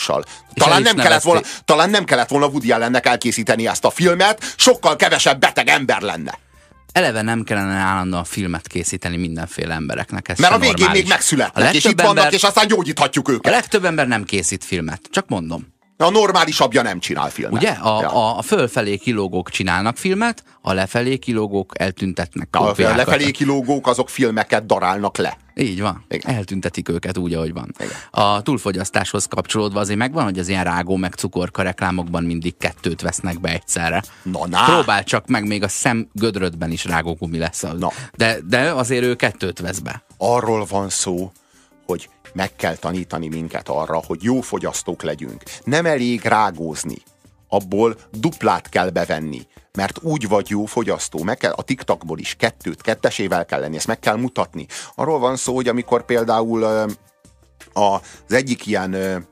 Talán nem kellett volna Woody Allennek elkészíteni ezt a filmet, sokkal kevesebb beteg ember lenne. Eleve nem kellene állandóan filmet készíteni mindenféle embereknek. Ez mert a végén normális. Még megszületnek, és itt vannak, és aztán gyógyíthatjuk őket. A legtöbb ember nem készít filmet, csak mondom. A normálisabbja nem csinál filmet. Ugye? A fölfelé kilógók csinálnak filmet, a lefelé kilógók eltüntetnek kópiákat. A lefelé kilógók azok filmeket darálnak le. Így van. Igen. Eltüntetik őket úgy, ahogy van. Igen. A túlfogyasztáshoz kapcsolódva azért megvan, hogy az ilyen rágó meg cukorka reklámokban mindig 2 vesznek be egyszerre. Na. Próbál csak meg, még a szemgödrödben is rágógumi lesz. De azért ő 2 vesz be. Arról van szó, hogy meg kell tanítani minket arra, hogy jó fogyasztók legyünk. Nem elég rágózni. Abból duplát kell bevenni. Mert úgy vagy jó fogyasztó. A TikTokból is 2-2-esével kell lenni. Ezt meg kell mutatni. Arról van szó, hogy amikor például az egyik ilyen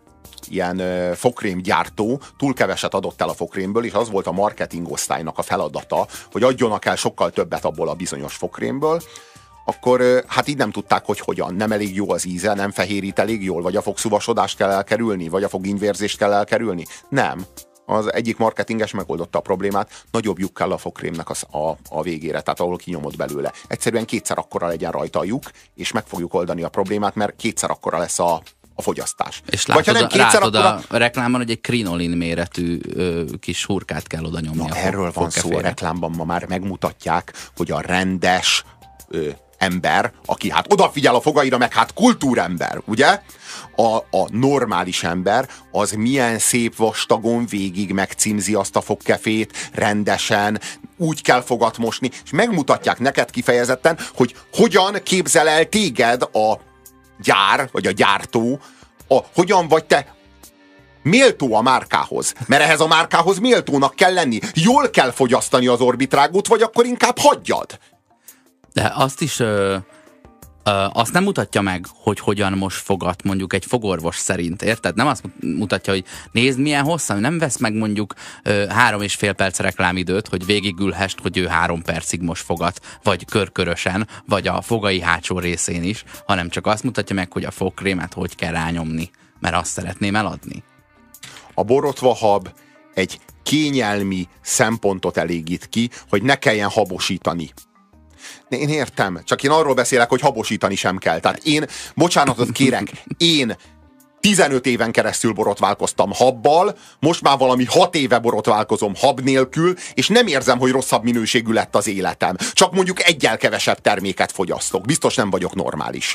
ilyen fogkrémgyártó túl keveset adott el a fogkrémből, és az volt a marketing osztálynak a feladata, hogy adjonak el sokkal többet abból a bizonyos fogkrémből, akkor hát így nem tudták, hogy hogyan. Nem elég jó az íze, nem fehérít elég jól, vagy a fogszúvasodást kell elkerülni, vagy a fogínyvérzést kell elkerülni. Nem. Az egyik marketinges megoldotta a problémát, nagyobb lyuk kell a fogkrémnek a végére, tehát ahol kinyomod belőle. Egyszerűen kétszer akkora legyen rajta a lyuk, és meg fogjuk oldani a problémát, mert kétszer akkora lesz a fogyasztás. És látod a reklámban, hogy egy krinolin méretű kis hurkát kell oda nyomni. Na, erről van szó a reklámban, ma már megmutatják, hogy a rendes ember, aki hát odafigyel a fogaira, meg hát kultúrember, ugye? A normális ember az milyen szép vastagon végig megcímzi azt a fogkefét, rendesen, úgy kell fogat mosni, és megmutatják neked kifejezetten, hogy hogyan képzel el téged a gyár, vagy a gyártó, hogyan vagy te méltó a márkához. Mert ehhez a márkához méltónak kell lenni. Jól kell fogyasztani az orbitrágót, vagy akkor inkább hagyjad. De azt is azt nem mutatja meg, hogy hogyan most fogat mondjuk egy fogorvos szerint, érted? Nem azt mutatja, hogy nézd milyen hosszan, nem vesz meg mondjuk 3,5 perc reklámidőt, hogy végigülhest, hogy ő 3 percig most fogat, vagy körkörösen, vagy a fogai hátsó részén is, hanem csak azt mutatja meg, hogy a fogkrémet hogy kell rányomni, mert azt szeretném eladni. A borotvahab egy kényelmi szempontot elégít ki, hogy ne kelljen habosítani. Én értem, csak én arról beszélek, hogy habosítani sem kell. Tehát én, bocsánatot kérek, én 15 éven keresztül borotválkoztam habbal, most már valami 6 éve borotválkozom hab nélkül, és nem érzem, hogy rosszabb minőségű lett az életem. Csak mondjuk egyel kevesebb terméket fogyasztok. Biztos nem vagyok normális.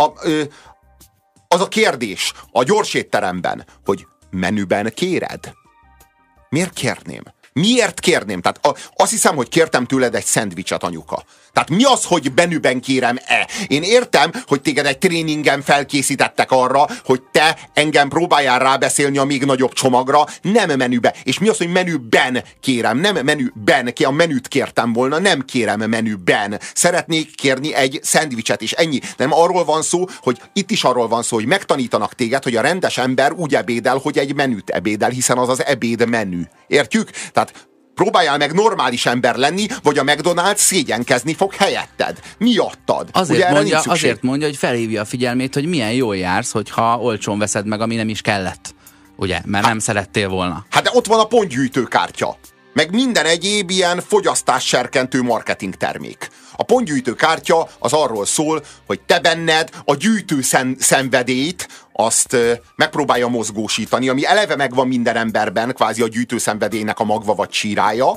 Az a kérdés a gyorsétteremben, hogy menüben kéred? Miért kérném? Miért kérném? Tehát azt hiszem, hogy kértem tőled egy szendvicset, anyuka. Tehát mi az, hogy menüben kérem-e? Én értem, hogy téged egy tréningen felkészítettek arra, hogy te engem próbáljál rábeszélni a még nagyobb csomagra, nem menübe. És mi az, hogy menüben kérem? Nem menüben, a menüt kértem volna, nem kérem menüben. Szeretnék kérni egy szendvicset, és ennyi. Nem arról van szó, hogy itt is arról van szó, hogy megtanítanak téged, hogy a rendes ember úgy ebédel, hogy egy menüt ebédel, hiszen az az ebéd menü. Értjük? Tehát próbáljál meg normális ember lenni, vagy a McDonald's szégyenkezni fog helyetted. Miattad. Azért mondja, hogy felhívja a figyelmét, hogy milyen jól jársz, hogyha olcsón veszed meg, ami nem is kellett. Ugye? Mert nem szerettél volna. Hát de ott van a pontgyűjtőkártya. Meg minden egyéb ilyen fogyasztásserkentő marketing termék. A pontgyűjtőkártya az arról szól, hogy te benned a gyűjtő szenvedélyt azt megpróbálja mozgósítani, ami eleve megvan minden emberben, kvázi a gyűjtő szenvedélynek a magva vagy sírája.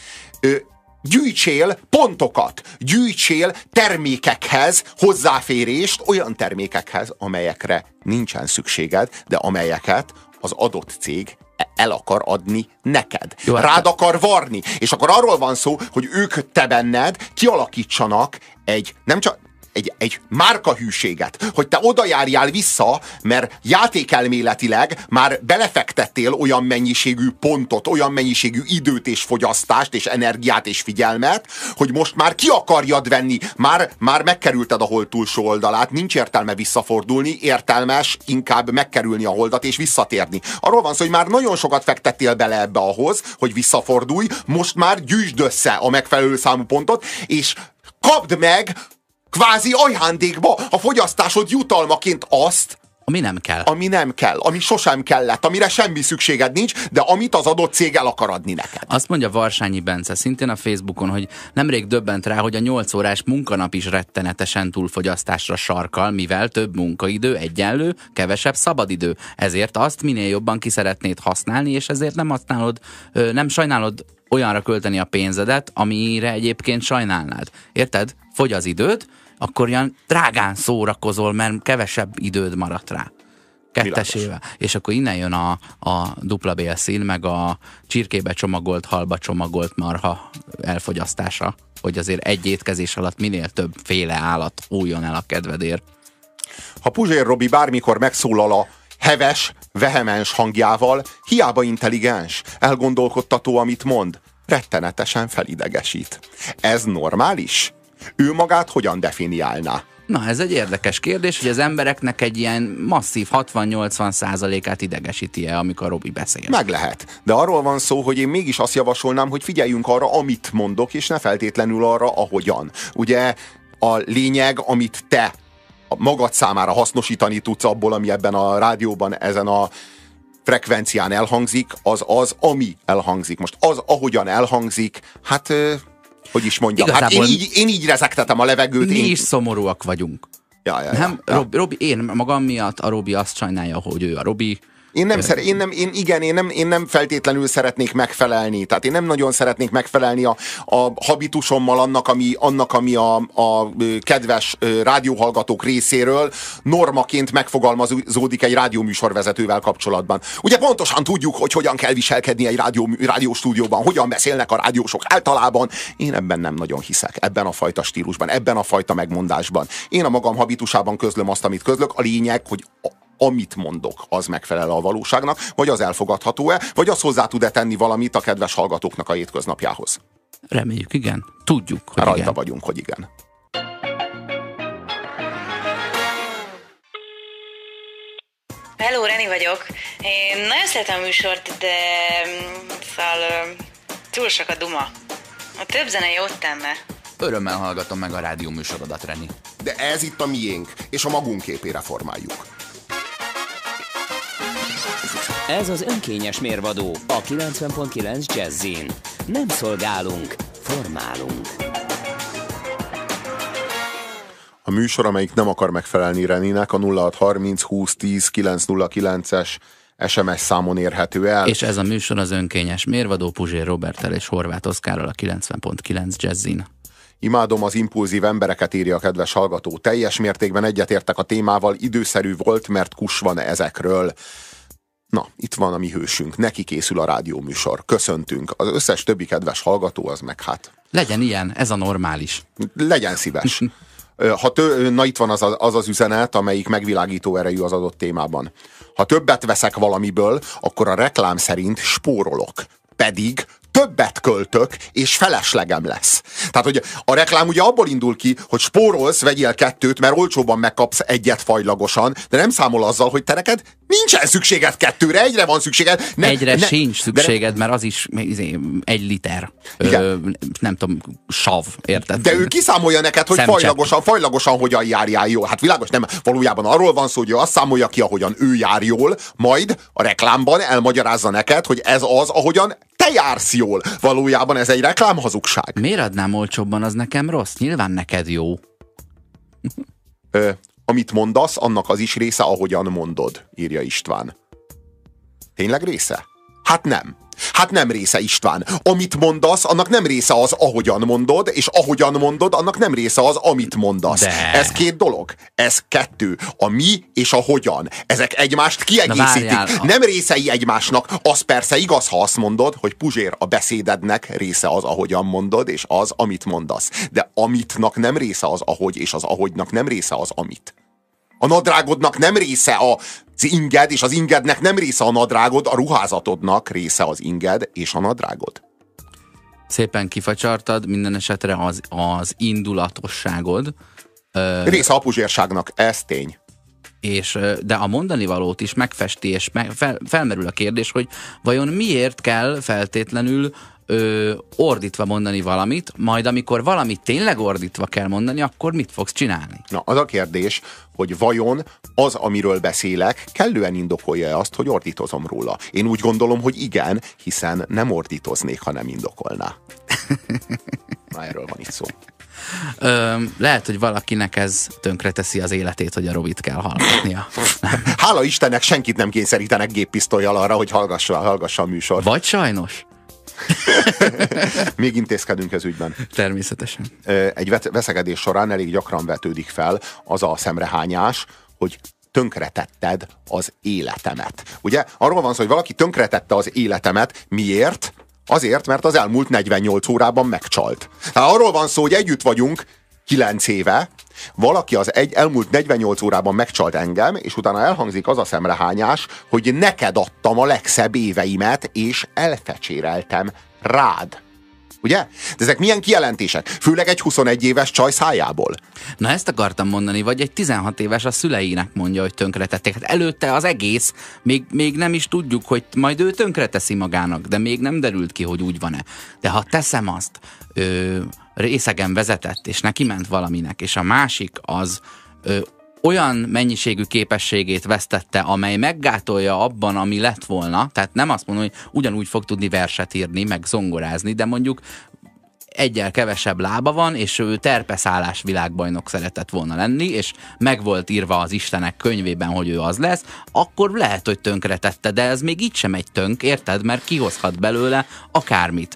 Gyűjtsél pontokat, gyűjtsél termékekhez hozzáférést, olyan termékekhez, amelyekre nincsen szükséged, de amelyeket az adott cég el akar adni neked. Jó, rád akar varni. És akkor arról van szó, hogy ők te benned kialakítsanak egy márkahűséget, hogy te oda járjál vissza, mert játékelméletileg már belefektettél olyan mennyiségű pontot, olyan mennyiségű időt és fogyasztást és energiát és figyelmet, hogy most már ki akarjad venni, már megkerülted a hold túlsó oldalát, nincs értelme visszafordulni, értelmes inkább megkerülni a holdat és visszatérni. Arról van szó, hogy már nagyon sokat fektettél bele ebbe ahhoz, hogy visszafordulj, most már gyűjtsd össze a megfelelő számú pontot, és kapd meg kvázi ajándékba a fogyasztásod jutalmaként azt, ami nem kell. Ami nem kell, ami sosem kellett, amire semmi szükséged nincs, de amit az adott cég el akar adni neked. Azt mondja Varsányi Bence szintén a Facebookon, hogy nemrég döbbent rá, hogy a 8 órás munkanap is rettenetesen túlfogyasztásra sarkal, mivel több munkaidő egyenlő, kevesebb szabadidő. Ezért azt minél jobban ki szeretnéd használni, és ezért nem sajnálod olyanra költeni a pénzedet, amire egyébként sajnálnád. Érted? Fogy az időd, akkor ilyen drágán szórakozol, mert kevesebb időd maradt rá. Kettesével. És akkor innen jön a dupla bélszín, meg a csirkébe csomagolt, halba csomagolt marha elfogyasztása, hogy azért egy étkezés alatt minél több féle állat újjon el a kedvedért. Ha Puzsér Robi bármikor megszólal a heves, vehemens hangjával, hiába intelligens, elgondolkodtató, amit mond, rettenetesen felidegesít. Ez normális? Ő magát hogyan definiálná? Na, ez egy érdekes kérdés, hogy az embereknek egy ilyen masszív 60-80%-át idegesíti-e, amikor Robi beszél. Meg lehet. De arról van szó, hogy én mégis azt javasolnám, hogy figyeljünk arra, amit mondok, és ne feltétlenül arra, ahogyan. Ugye a lényeg, amit te magad számára hasznosítani tudsz abból, ami ebben a rádióban, ezen a frekvencián elhangzik, az, ami elhangzik. Most az, ahogyan elhangzik, hát, hogy is mondjam, igazából hát én így rezegtetem a levegőt. Mi is szomorúak vagyunk. Ja. Robi, én magam miatt, a Robi azt sajnálja, hogy ő a Robi. Én nem feltétlenül szeretnék megfelelni. Tehát én nem nagyon szeretnék megfelelni a habitusommal annak, ami a kedves rádióhallgatók részéről normaként megfogalmazódik egy rádióműsorvezetővel kapcsolatban. Ugye pontosan tudjuk, hogy hogyan kell viselkedni egy rádióstúdióban, hogyan beszélnek a rádiósok általában. Én ebben nem nagyon hiszek. Ebben a fajta stílusban, ebben a fajta megmondásban. Én a magam habitusában közlöm azt, amit közlök. A lényeg, hogy amit mondok, az megfelel a valóságnak, vagy az elfogadható-e, vagy az hozzá tud-e tenni valamit a kedves hallgatóknak a hétköznapjához. Reméljük, igen. Tudjuk, hogy Rajta igen. vagyunk, hogy igen. Hello, Reni vagyok. Én nagyon szeretem a műsort, de szóval túl sok a duma. A több zene jót tenne. Örömmel hallgatom meg a rádió műsorodat, Reni. De ez itt a miénk, és a magunk képére formáljuk. Ez az önkényes mérvadó a 90.9 Jazzin. Nem szolgálunk, formálunk. A műsor, amelyik nem akar megfelelni Reninek, a 0630 20 10 909-es SMS számon érhető el. És ez a műsor az önkényes mérvadó Puzsér Roberttel és Horváth Oszkárral a 90.9 Jazzin. Imádom az impulzív embereket, írja a kedves hallgató. Teljes mértékben egyetértek a témával, időszerű volt, mert kus van ezekről. Na, itt van a mi hősünk, neki készül a rádióműsor. Köszöntünk. Az összes többi kedves hallgató az meg hát... Legyen ilyen, ez a normális. Legyen szíves. Na itt van az üzenet, amelyik megvilágító erejű az adott témában. Ha többet veszek valamiből, akkor a reklám szerint spórolok. Pedig többet költök, és feleslegem lesz. Tehát, hogy a reklám ugye abból indul ki, hogy spórolsz, vegyél 2, mert olcsóban megkapsz 1 fajlagosan, de nem számol azzal, hogy te neked nincsen szükséged 2-re, 1-re van szükséged. Sincs szükséged, mert az is 1 liter. Nem tudom, sav, érted? De ő kiszámolja neked, hogy fajlagosan hogyan járjál jól. Hát világos, nem. Valójában arról van szó, hogy ő azt számolja ki, ahogyan ő jár jól, majd a reklámban elmagyarázza neked, hogy ez az, ahogyan te jársz jól. Valójában ez egy reklámhazugság. Miért adnám olcsóbban, az nekem rossz? Nyilván neked jó. Amit mondasz, annak az is része, ahogyan mondod, írja István. Tényleg része? Hát nem. Hát nem része, István. Amit mondasz, annak nem része az, ahogyan mondod, és ahogyan mondod, annak nem része az, amit mondasz. De. Ez 2 dolog. Ez 2. A mi és a hogyan. Ezek egymást kiegészítik. Nem részei egymásnak. Az persze igaz, ha azt mondod, hogy Puzsér, a beszédednek része az, ahogyan mondod, és az, amit mondasz. De amitnak nem része az, ahogy, és az ahogynak nem része az, amit. A nadrágodnak nem része az inged, és az ingednek nem része a nadrágod, a ruházatodnak része az inged és a nadrágod. Szépen kifacsartad, minden esetre az indulatosságod. Része a puzsérságnak, ez tény. De a mondani valót is megfesti, és felmerül a kérdés, hogy vajon miért kell feltétlenül ordítva mondani valamit, majd amikor valamit tényleg ordítva kell mondani, akkor mit fogsz csinálni? Na, az a kérdés, hogy vajon az, amiről beszélek, kellően indokolja azt, hogy ordítozom róla. Én úgy gondolom, hogy igen, hiszen nem ordítoznék, ha nem indokolná. Na, erről van itt szó. Lehet, hogy valakinek ez tönkreteszi az életét, hogy a Robit kell hallgatnia. Hála Istennek senkit nem kényszerítenek géppisztollyal arra, hogy hallgassa a műsort. Vagy sajnos. Még intézkedünk ez ügyben. Természetesen. Egy veszekedés során elég gyakran vetődik fel az a szemrehányás, hogy tönkretetted az életemet. Ugye arról van szó, hogy valaki tönkretette az életemet. Miért? Azért, mert az elmúlt 48 órában megcsalt. Tehát arról van szó, hogy együtt vagyunk 9 éve, valaki az elmúlt 48 órában megcsalt engem, és utána elhangzik az a szemrehányás, hogy neked adtam a legszebb éveimet, és elfecséreltem rád. Ugye? De ezek milyen kijelentések? Főleg egy 21 éves csaj szájából. Na ezt akartam mondani, vagy egy 16 éves a szüleinek mondja, hogy tönkretették. Hát előtte az egész, még nem is tudjuk, hogy majd ő tönkreteszi magának, de még nem derült ki, hogy úgy van-e. De ha teszem azt, részegen vezetett, és neki ment valaminek, és a másik az olyan mennyiségű képességét vesztette, amely meggátolja abban, ami lett volna, tehát nem azt mondom, hogy ugyanúgy fog tudni verset írni, meg zongorázni, de mondjuk egyel kevesebb lába van, és ő terpeszállás világbajnok szeretett volna lenni, és meg volt írva az Istenek könyvében, hogy ő az lesz, akkor lehet, hogy tönkretette, de ez még így sem egy tönk, érted? Mert kihozhat belőle akármit.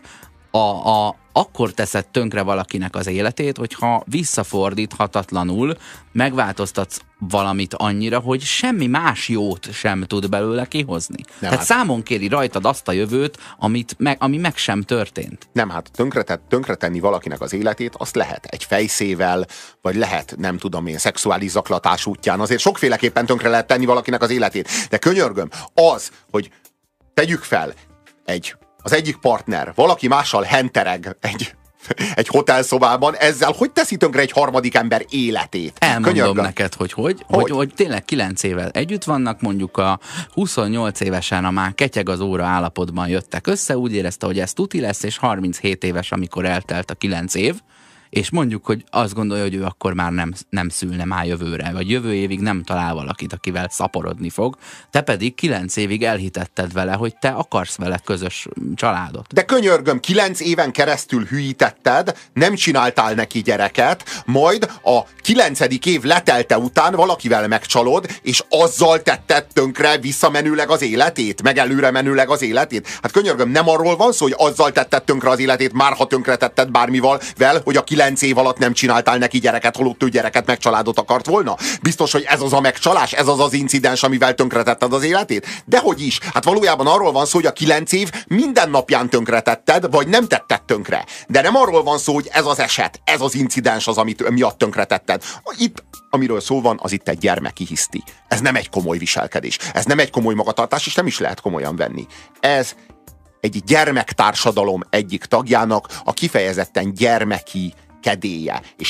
Akkor teszed tönkre valakinek az életét, hogyha visszafordíthatatlanul megváltoztatsz valamit annyira, hogy semmi más jót sem tud belőle kihozni. Tehát számon kéri rajtad azt a jövőt, ami meg sem történt. Nem, hát tönkretenni valakinek az életét, azt lehet egy fejszével, vagy lehet, nem tudom én, szexuális zaklatás útján. Azért sokféleképpen tönkre lehet tenni valakinek az életét. De könyörgöm, az, hogy tegyük fel, az egyik partner valaki mással hentereg egy hotelszobában, ezzel hogy teszi tönkre egy harmadik ember életét? Elmondom neked, hogy tényleg 9 éve együtt vannak, mondjuk a 28 évesen a már ketyeg az óra állapotban jöttek össze, úgy érezte, hogy ez tuti lesz, és 37 éves, amikor eltelt a 9 év, és mondjuk, hogy azt gondolja, hogy ő akkor már nem szülne már jövőre, vagy jövő évig nem talál valakit, akivel szaporodni fog. Te pedig 9 évig elhitetted vele, hogy te akarsz vele közös családot. De könyörgöm, 9 éven keresztül hülyítetted, nem csináltál neki gyereket, majd a 9. év letelte után valakivel megcsalod, és azzal tetted tönkre visszamenőleg az életét, meg előre menőleg az életét. Hát könyörgöm, nem arról van szó, hogy azzal tetted tönkre az életét, már ha tönkretetted bármival, hogy a 9 év alatt nem csináltál neki gyereket, holott ő gyereket meg családot akart volna? Biztos, hogy ez az a megcsalás, ez az az incidens, amivel tönkretetted az életét? Dehogy is. Hát valójában arról van szó, hogy a 9 év minden napján tönkretetted, vagy nem tetted tönkre. De nem arról van szó, hogy ez az eset, ez az incidens az, amit miatt tönkretetted. Itt, amiről szó van, az itt egy gyermeki hiszti. Ez nem egy komoly viselkedés. Ez nem egy komoly magatartás, és nem is lehet komolyan venni. Ez egy gyermektársadalom egyik tagjának a kifejezetten gyermeki kedélye. És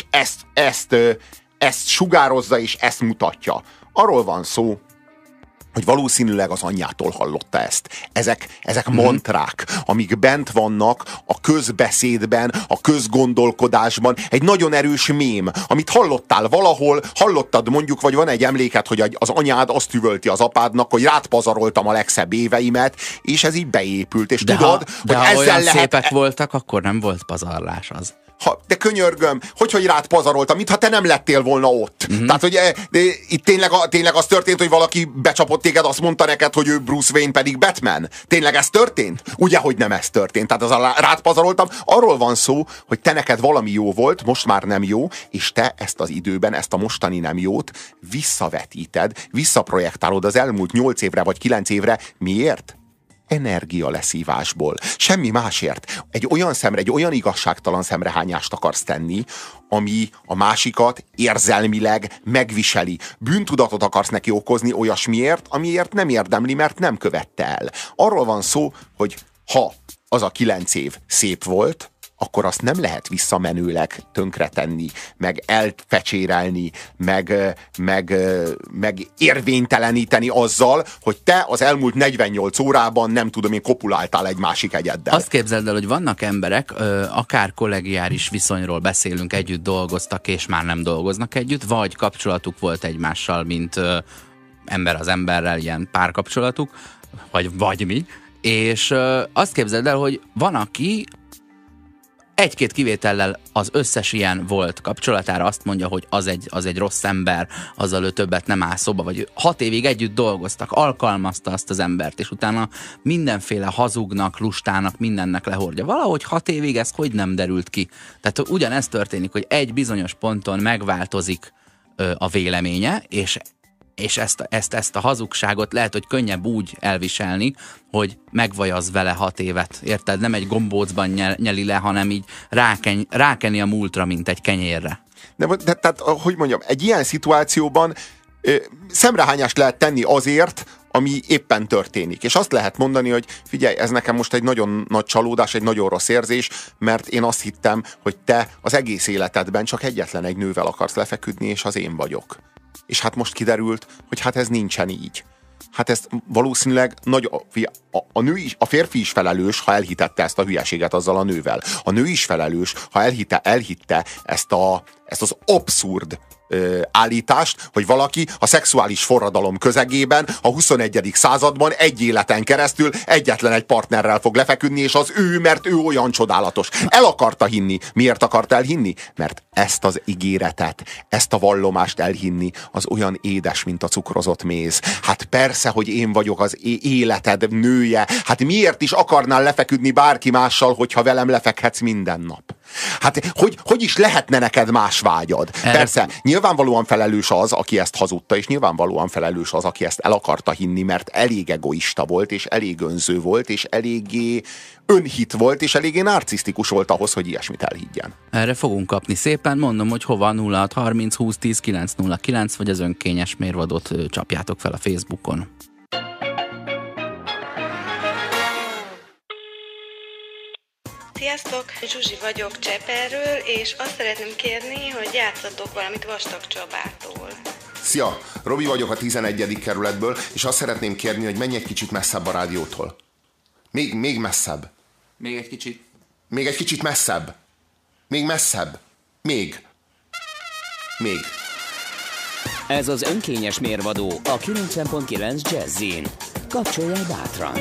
ezt sugározza, és ezt mutatja. Arról van szó, hogy valószínűleg az anyjától hallotta ezt. Ezek mantrák, amik bent vannak a közbeszédben, a közgondolkodásban. Egy nagyon erős mém, amit hallottál valahol, hallottad mondjuk, vagy van egy emléket, hogy az anyád azt üvölti az apádnak, hogy rád pazaroltam a legszebb éveimet, és ez így beépült. És tudod, hogy ha ezzel olyan szépek voltak, akkor nem volt pazarlás az. De könyörgöm, hogy rád pazaroltam, mintha te nem lettél volna ott. Tehát, hogy itt tényleg az történt, hogy valaki becsapott téged, azt mondta neked, hogy ő Bruce Wayne pedig Batman. Tényleg ez történt? Ugye, hogy nem ez történt. Tehát az a rád pazaroltam. Arról van szó, hogy te neked valami jó volt, most már nem jó, és te ezt az időben, ezt a mostani nem jót visszavetíted, visszaprojektálod az elmúlt 8 évre vagy 9 évre. Miért? Energia leszívásból. Semmi másért. Egy olyan igazságtalan szemrehányást akarsz tenni, ami a másikat érzelmileg megviseli. Bűntudatot akarsz neki okozni olyasmiért, amiért nem érdemli, mert nem követte el. Arról van szó, hogy ha az a 9 év szép volt, akkor azt nem lehet visszamenőleg tönkretenni, meg elfecsérelni, meg érvényteleníteni azzal, hogy te az elmúlt 48 órában nem tudom én kopuláltál egy másik egyeddel. Azt képzeld el, hogy vannak emberek, akár kollegiális viszonyról beszélünk, együtt dolgoztak és már nem dolgoznak együtt, vagy kapcsolatuk volt egymással, mint ember az emberrel, ilyen párkapcsolatuk, vagy mi, és azt képzeld el, hogy van, aki egy-két kivétellel az összes ilyen volt kapcsolatára azt mondja, hogy az egy rossz ember, azzal ő többet nem áll szóba, vagy 6 évig együtt dolgoztak, alkalmazta azt az embert, és utána mindenféle hazugnak, lustának, mindennek lehordja. Valahogy 6 évig ez hogy nem derült ki? Tehát ugyanezt történik, hogy egy bizonyos ponton megváltozik a véleménye, és ezt a hazugságot lehet, hogy könnyebb úgy elviselni, hogy megvajaz vele 6 évet. Érted? Nem egy gombócban nyeli le, hanem így rákeni a múltra, mint egy kenyérre. Tehát, hogy mondjam, egy ilyen szituációban szemrehányást lehet tenni azért, ami éppen történik. És azt lehet mondani, hogy figyelj, ez nekem most egy nagyon nagy csalódás, egy nagyon rossz érzés, mert én azt hittem, hogy te az egész életedben csak egyetlen egy nővel akarsz lefeküdni, és az én vagyok. És hát most kiderült, hogy hát ez nincsen így. Hát ezt valószínűleg a férfi is felelős, ha elhitette ezt a hülyeséget azzal a nővel. A nő is felelős, ha elhitte ezt az abszurd állítást, hogy valaki a szexuális forradalom közegében a 21. században egy életen keresztül egyetlen egy partnerrel fog lefeküdni, és az ő, mert ő olyan csodálatos. El akarta hinni. Miért akart elhinni? Mert ezt az ígéretet, ezt a vallomást elhinni, az olyan édes, mint a cukrozott méz. Hát persze, hogy én vagyok az életed nője. Hát miért is akarnál lefeküdni bárki mással, hogyha velem lefekhetsz minden nap? Hát hogy is lehetne neked más vágyad? Persze, nyilvánvalóan felelős az, aki ezt hazudta, és nyilvánvalóan felelős az, aki ezt el akarta hinni, mert elég egoista volt, és elég önző volt, és eléggé önhit volt, és eléggé narcisztikus volt ahhoz, hogy ilyesmit elhiggyen. Erre fogunk kapni szépen, mondom, hogy hova 0630 20 10 909, vagy az önkényes mérvadót csapjátok fel a Facebookon. Sziasztok, Zsuzsi vagyok Cseperről, és azt szeretném kérni, hogy játszatok valamit Vastag Csabától. Szia, Robi vagyok a 11. kerületből, és azt szeretném kérni, hogy menj egy kicsit messzebb a rádiótól. Még messzebb. Még egy kicsit. Még egy kicsit messzebb. Még messzebb. Még. Ez az önkényes mérvadó a 90.9 Jazzin. Kapcsolj el bátran.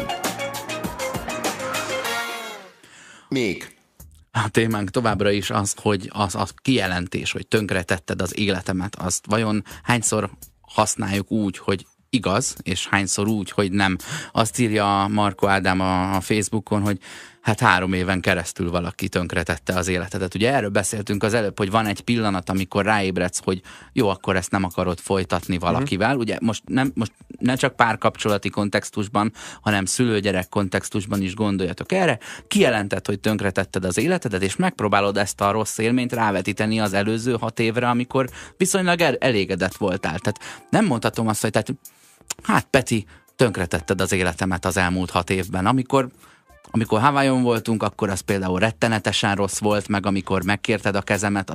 Még. A témánk továbbra is az, hogy az kijelentés, hogy tönkretetted az életemet, azt vajon hányszor használjuk úgy, hogy igaz, és hányszor úgy, hogy nem. Azt írja Marko Ádám a Facebookon, hogy hát 3 éven keresztül valaki tönkretette az életedet. Ugye erről beszéltünk az előbb, hogy van egy pillanat, amikor ráébredsz, hogy jó, akkor ezt nem akarod folytatni valakivel. Ugye most ne csak párkapcsolati kontextusban, hanem szülő-gyerek kontextusban is gondoljatok erre. Kijelented, hogy tönkretetted az életedet, és megpróbálod ezt a rossz élményt rávetíteni az előző 6 évre, amikor viszonylag elégedett voltál. Tehát nem mondhatom azt, hogy hát Peti, tönkretetted az életemet az elmúlt 6 évben. Amikor Hawaiion voltunk, akkor az például rettenetesen rossz volt, meg amikor megkérted a kezemet,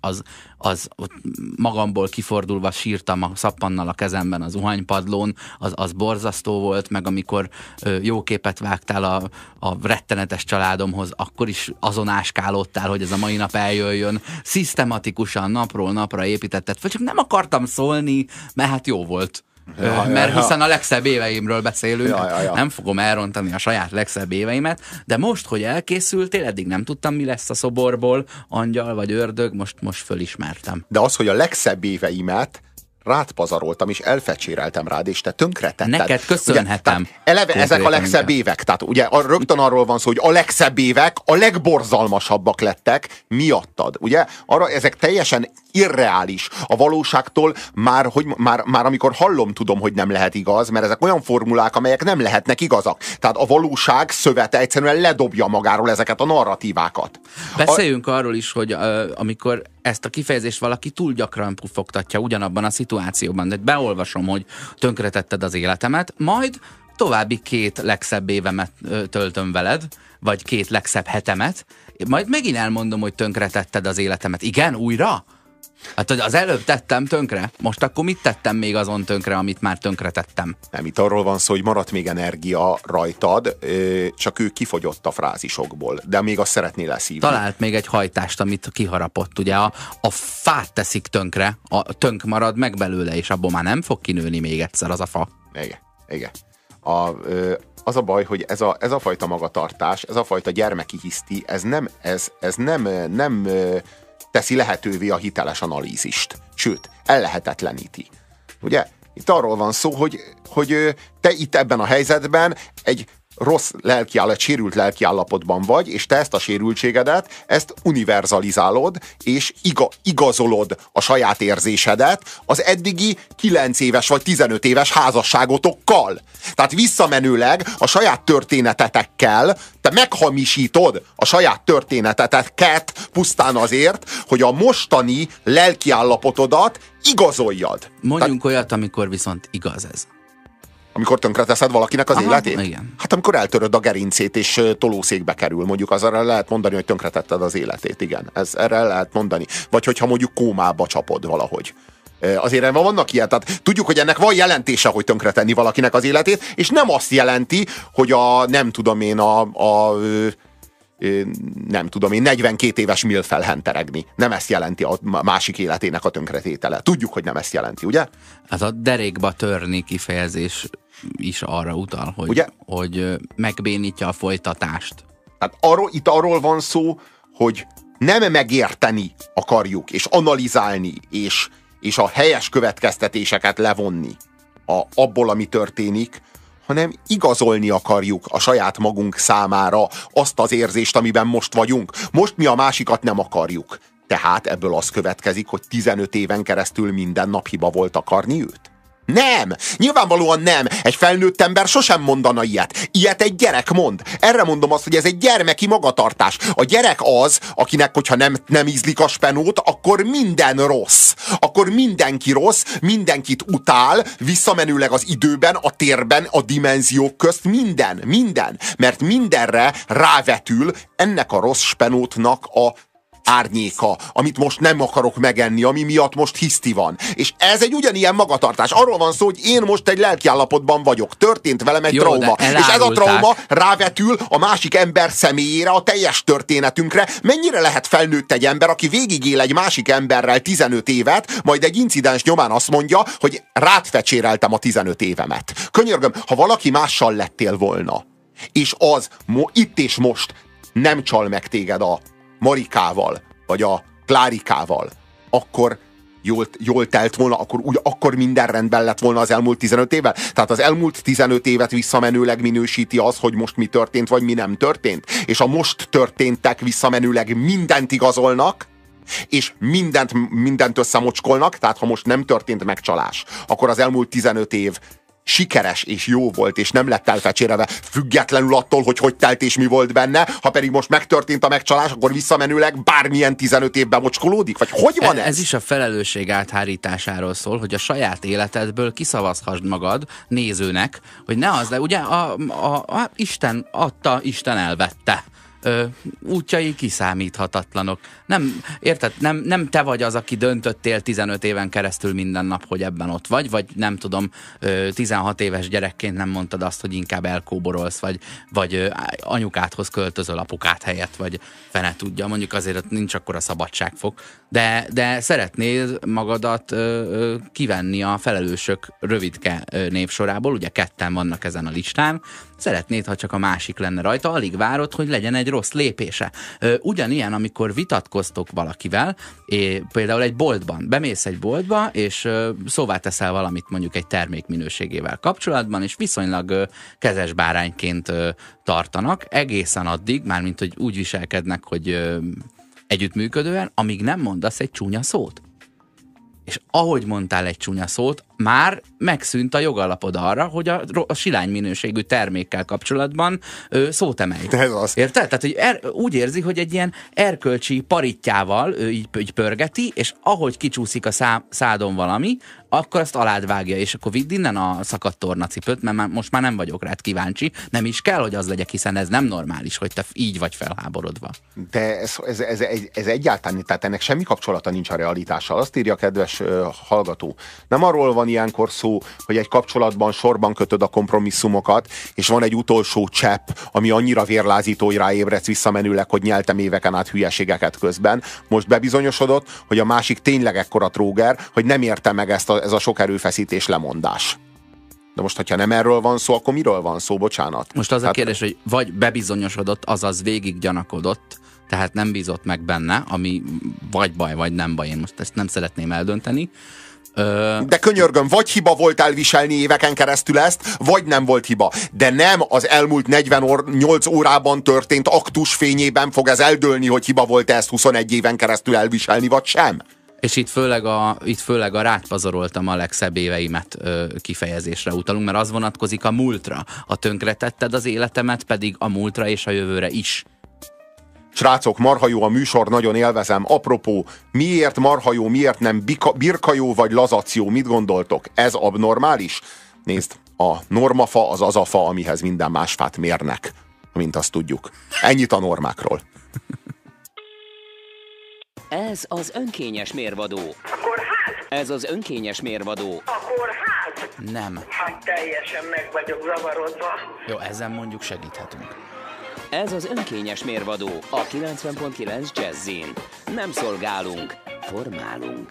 az magamból kifordulva sírtam a szappannal a kezemben a zuhanypadlón, az borzasztó volt, meg amikor jó képet vágtál a rettenetes családomhoz, akkor is azon áskálódtál, hogy ez a mai nap eljöjjön. Szisztematikusan napról napra építetted fel, csak nem akartam szólni, mert hát jó volt. Mert hiszen a legszebb éveimről beszélünk, nem fogom elrontani a saját legszebb éveimet, de most, hogy elkészültél, eddig nem tudtam, mi lesz a szoborból, angyal vagy ördög, most fölismertem. De az, hogy a legszebb éveimet rád pazaroltam, és elfecséreltem rád, és te tönkretetted. Neked köszönhetem. Ugye, eleve ezek a legszebb évek. Tehát ugye rögtön arról van szó, hogy a legszebb évek a legborzalmasabbak lettek miattad. Ugye? Ezek teljesen irreális. A valóságtól már amikor hallom, tudom, hogy nem lehet igaz, mert ezek olyan formulák, amelyek nem lehetnek igazak. Tehát a valóság szövete egyszerűen ledobja magáról ezeket a narratívákat. Beszéljünk arról is, hogy amikor ezt a kifejezést valaki túl gyakran pufogtatja ugyanabban a szituációban, de beolvasom, hogy tönkretetted az életemet, majd további 2 legszebb évemet töltöm veled, vagy 2 legszebb hetemet, majd megint elmondom, hogy tönkretetted az életemet. Igen, újra? Hát az előbb tettem tönkre, most akkor mit tettem még azon tönkre, amit már tönkretettem? Nem, itt arról van szó, hogy maradt még energia rajtad, csak ő kifogyott a frázisokból, de még azt szeretné leszívni. Talált még egy hajtást, amit kiharapott, ugye a fát teszik tönkre, a tönk marad meg belőle, és abból már nem fog kinőni még egyszer az a fa. Igen. Az a baj, hogy ez a fajta magatartás, ez a fajta gyermeki hiszti, ez nem teszi lehetővé a hiteles analízist. Sőt, ellehetetleníti. Ugye? Itt arról van szó, hogy te itt ebben a helyzetben egy rossz lelkiállapot, sérült lelkiállapotban vagy, és te ezt a sérültségedet, ezt univerzalizálod, és igazolod a saját érzésedet az eddigi 9 éves vagy 15 éves házasságotokkal. Tehát visszamenőleg a saját történetetekkel te meghamisítod a saját történeteteket pusztán azért, hogy a mostani lelkiállapotodat igazoljad. Mondjunk olyat, amikor viszont igaz ez. Amikor tönkreteszed valakinek az életét? Igen. Hát amikor eltöröd a gerincét, és tolószékbe kerül, mondjuk arra lehet mondani, hogy tönkretetted az életét, igen. Erre lehet mondani. Vagy hogyha mondjuk kómába csapod valahogy. Azért vannak ilyen, tehát tudjuk, hogy ennek van jelentése, hogy tönkretenni valakinek az életét, és nem azt jelenti, hogy nem tudom én, 42 éves milfelhen teregni. Nem ezt jelenti a másik életének a tönkretétele. Tudjuk, hogy nem ezt jelenti, ugye? Hát a derékba törni kifejezés is arra utal, hogy megbénítja a folytatást. Hát itt arról van szó, hogy nem megérteni akarjuk, és analizálni, és a helyes következtetéseket levonni abból, ami történik, hanem igazolni akarjuk a saját magunk számára azt az érzést, amiben most vagyunk. Most mi a másikat nem akarjuk. Tehát ebből az következik, hogy 15 éven keresztül minden nap hiba volt akarni őt? Nem! Nyilvánvalóan nem! Egy felnőtt ember sosem mondana ilyet. Ilyet egy gyerek mond. Erre mondom azt, hogy ez egy gyermeki magatartás. A gyerek az, akinek, hogyha nem ízlik a spenót, akkor minden rossz. Akkor mindenki rossz, mindenkit utál, visszamenőleg az időben, a térben, a dimenziók közt, minden. Mert mindenre rávetül ennek a rossz spenótnak a árnyéka, amit most nem akarok megenni, ami miatt most hiszti van. És ez egy ugyanilyen magatartás. Arról van szó, hogy én most egy lelkiállapotban vagyok. Történt velem egy trauma. És ez a trauma rávetül a másik ember személyére, a teljes történetünkre. Mennyire lehet felnőtt egy ember, aki végigél egy másik emberrel 15 évet, majd egy incidens nyomán azt mondja, hogy rád fecséreltem a 15 évemet. Könyörgöm, ha valaki mással lettél volna, és az itt és most nem csal meg téged a Marikával, vagy a Klárikával, akkor jól telt volna, akkor minden rendben lett volna az elmúlt 15 évvel. Tehát az elmúlt 15 évet visszamenőleg minősíti az, hogy most mi történt, vagy mi nem történt. És a most történtek visszamenőleg mindent igazolnak, és mindent összemocskolnak, tehát ha most nem történt megcsalás, akkor az elmúlt 15 év sikeres és jó volt, és nem lett elfecsérelve, függetlenül attól, hogy telt és mi volt benne. Ha pedig most megtörtént a megcsalás, akkor visszamenőleg bármilyen 15 évben mocskolódik? Vagy hogy van ez? Ez is a felelősség áthárításáról szól, hogy a saját életedből kiszavazhassd magad nézőnek, hogy ne az, de ugye Isten adta, Isten elvette. Útjai kiszámíthatatlanok. Érted? Nem te vagy az, aki döntöttél 15 éven keresztül minden nap, hogy ebben ott vagy nem tudom, 16 éves gyerekként nem mondtad azt, hogy inkább elkóborolsz, vagy anyukádhoz költözöl apukát helyett, vagy fene tudja, mondjuk azért nincs akkora szabadságfok, de szeretnéd magadat kivenni a felelősök rövidke névsorából, ugye 2 vannak ezen a listán, szeretnéd, ha csak a másik lenne rajta, alig várod, hogy legyen egy rossz lépése. Ugyanilyen, amikor vitatkoztok valakivel, például egy boltban, bemész egy boltba, és szóvá teszel valamit mondjuk egy termék minőségével kapcsolatban, és viszonylag kezes bárányként tartanak, egészen addig, mármint hogy úgy viselkednek, hogy együttműködően, amíg nem mondasz egy csúnya szót. És ahogy mondtál egy csúnya szót, már megszűnt a jogalapod arra, hogy a silány minőségű termékkel kapcsolatban szót emelj. Érted? Tehát, hogy úgy érzi, hogy egy ilyen erkölcsi parittyával így pörgeti, és ahogy kicsúszik a szádon valami, akkor azt alád vágja, és akkor vidd innen a szakadt tornacipőt, mert most már nem vagyok rád kíváncsi, nem is kell, hogy az legyek, hiszen ez nem normális, hogy te így vagy felháborodva. De ez egyáltalán, tehát ennek semmi kapcsolata nincs a realitással. Azt írja a kedves hallgató. Nem arról van ilyenkor szó, hogy egy kapcsolatban sorban kötöd a kompromisszumokat, és van egy utolsó csepp, ami annyira vérlázító, hogy ráébredsz visszamenőleg, hogy nyeltem éveken át hülyeségeket közben. Most bebizonyosodott, hogy a másik tényleg ekkora tróger, hogy nem érte meg ez a sok erőfeszítés lemondás. De most, hogyha nem erről van szó, akkor miről van szó? Bocsánat. Most az a kérdés, hogy vagy bebizonyosodott, azaz végig gyanakodott, tehát nem bízott meg benne, ami vagy baj, vagy nem baj. Én most ezt nem szeretném eldönteni. De könyörgöm, vagy hiba volt elviselni éveken keresztül ezt, vagy nem volt hiba. De nem az elmúlt 48 órában történt aktus fényében fog ez eldőlni, hogy hiba volt ezt 21 éven keresztül elviselni, vagy sem. És itt főleg a rátpazaroltam a legszebb éveimet kifejezésre utalunk, mert az vonatkozik a múltra. A tönkretetted az életemet, pedig a múltra és a jövőre is. Srácok, marha jó a műsor, nagyon élvezem. Apropó, miért marha jó, miért nem birka jó vagy lazac jó? Mit gondoltok? Ez abnormális? Nézd, a normafa az a fa, amihez minden más fát mérnek, mint azt tudjuk. Ennyit a normákról. Ez az önkényes mérvadó. Akkor hát? Ez az önkényes mérvadó. Akkor hát? Nem. Hát teljesen meg vagyok zavarodva. Jó, ezen mondjuk segíthetünk. Ez az önkényes mérvadó a 90.9 Jazzin. Nem szolgálunk, formálunk.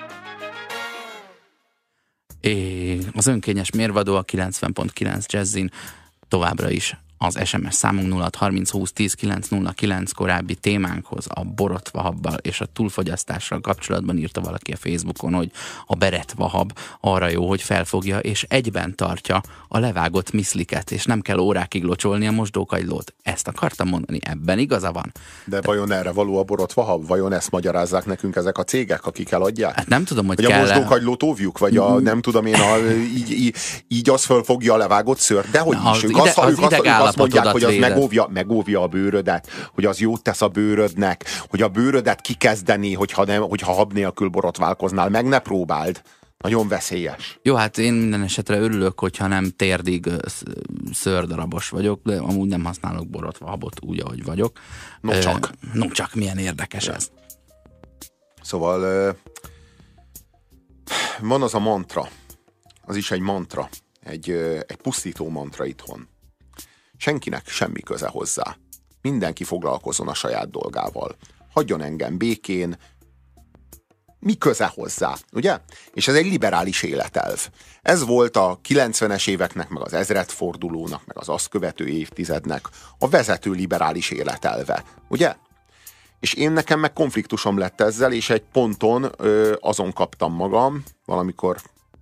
Az önkényes mérvadó a 90.9 Jazzin továbbra is az SMS számunk 0630 20 10 909 korábbi témánkhoz, a borotvahabbal és a túlfogyasztással kapcsolatban írta valaki a Facebookon, hogy a beretvahab arra jó, hogy felfogja és egyben tartja a levágott miszliket, és nem kell órákig locsolni a mosdókagylót. Ezt akartam mondani, ebben igaza van. De vajon erre való a borotvahab? Vajon ezt magyarázzák nekünk ezek a cégek, akik eladják? Hát nem tudom, hogy vagy a mosdókagylót óvjuk? Vagy a, nem tudom én, így az fölfogja a levágott szőrt? De hogy is, ők azt mondják, hogy az megóvja a bőrödet, hogy az jót tesz a bőrödnek, hogy a bőrödet kikezdeni, hogyha hab nélkül borotválkoznál, meg ne próbáld. Nagyon veszélyes. Jó, hát én minden esetre örülök, hogyha nem térdig szőrdarabos vagyok, de amúgy nem használok borotvahabot úgy, ahogy vagyok. No csak, milyen érdekes ez. Szóval van az a mantra, az is egy mantra, egy pusztító mantra itthon. Senkinek semmi köze hozzá. Mindenki foglalkozzon a saját dolgával. Hagyjon engem békén. Mi köze hozzá, ugye? És ez egy liberális életelv. Ez volt a 90-es éveknek, meg az ezredfordulónak, meg az azt követő évtizednek a vezető liberális életelve, ugye? És nekem meg konfliktusom lett ezzel, és egy ponton azon kaptam magam, valamikor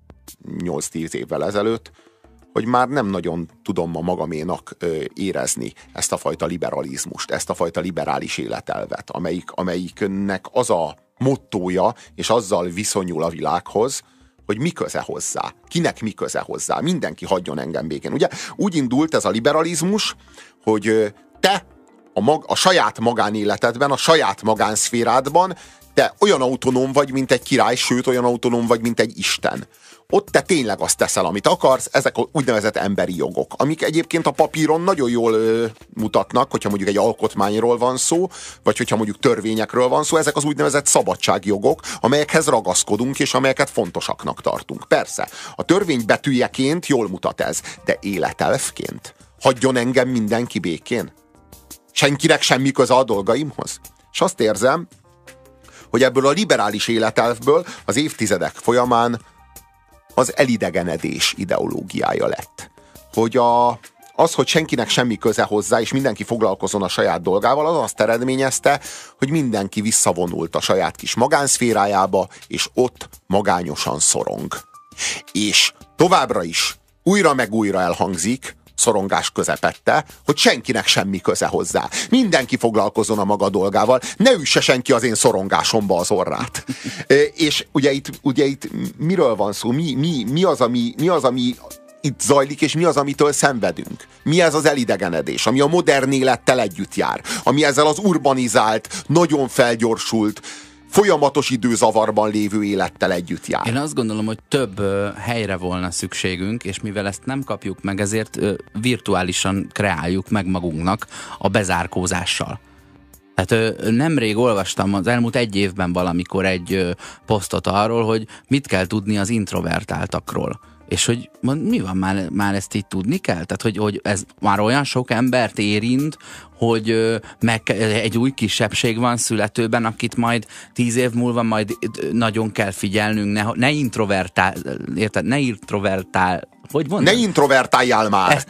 8-10 évvel ezelőtt, hogy már nem nagyon tudom a magaménak érezni ezt a fajta liberalizmust, ezt a fajta liberális életelvet, amelyiknek az a mottója, és azzal viszonyul a világhoz, hogy mi köze hozzá, kinek mi köze hozzá, mindenki hagyjon engem békén. Ugye úgy indult ez a liberalizmus, hogy te a saját magánéletedben, a saját magánszférádban te olyan autonóm vagy, mint egy király, sőt olyan autonóm vagy, mint egy isten. Ott te tényleg azt teszel, amit akarsz, ezek a úgynevezett emberi jogok, amik egyébként a papíron nagyon jól mutatnak, hogyha mondjuk egy alkotmányról van szó, vagy hogyha mondjuk törvényekről van szó, ezek az úgynevezett szabadságjogok, amelyekhez ragaszkodunk, és amelyeket fontosaknak tartunk. Persze, a törvény betűjeként jól mutat ez, de életelvként hagyjon engem mindenki békén? Senkinek semmi köze a dolgaimhoz? És azt érzem, hogy ebből a liberális életelvből az évtizedek folyamán az elidegenedés ideológiája lett. Hogy hogy senkinek semmi köze hozzá, és mindenki foglalkozzon a saját dolgával, az azt eredményezte, hogy mindenki visszavonult a saját kis magánszférájába, és ott magányosan szorong. És továbbra is újra meg újra elhangzik, szorongás közepette, hogy senkinek semmi köze hozzá. Mindenki foglalkozzon a maga dolgával, ne üsse senki az én szorongásomba az orrát. És ugye itt miről van szó? Mi az, ami itt zajlik, és mi az, amitől szenvedünk? Mi ez az elidegenedés, ami a modern élettel együtt jár? Ami ezzel az urbanizált, nagyon felgyorsult, folyamatos időzavarban lévő élettel együtt jár. Én azt gondolom, hogy több helyre volna szükségünk, és mivel ezt nem kapjuk meg, ezért virtuálisan kreáljuk meg magunknak a bezárkózással. Tehát nemrég olvastam az elmúlt egy évben valamikor egy posztot arról, hogy mit kell tudni az introvertáltakról. És hogy mi van, már ezt így tudni kell? Tehát, hogy ez már olyan sok embert érint, hogy egy új kisebbség van születőben, akit majd 10 év múlva majd nagyon kell figyelnünk, ne introvertál, érted? Ne introvertál, hogy mondod? Ne introvertáljál már!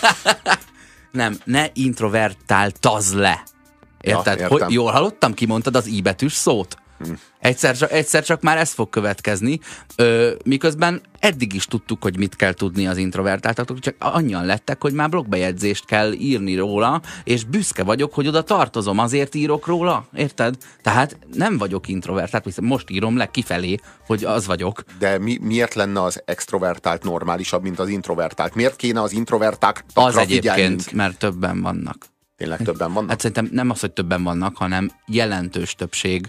Ne introvertáltazz le. Érted? Ja, jól hallottam, kimondtad az i betűs szót? Egyszer csak már ez fog következni, miközben eddig is tudtuk, hogy mit kell tudni az introvertáltatok, csak annyian lettek, hogy már blogbejegyzést kell írni róla, és büszke vagyok, hogy oda tartozom, azért írok róla, érted? Tehát nem vagyok introvertált, most írom le kifelé, hogy az vagyok. De miért lenne az extrovertált normálisabb, mint az introvertált? Miért kéne az introvertáltakra az egyébként, figyelnünk? Mert többen vannak. Tényleg többen vannak? Hát szerintem nem az, hogy többen vannak, hanem jelentős többség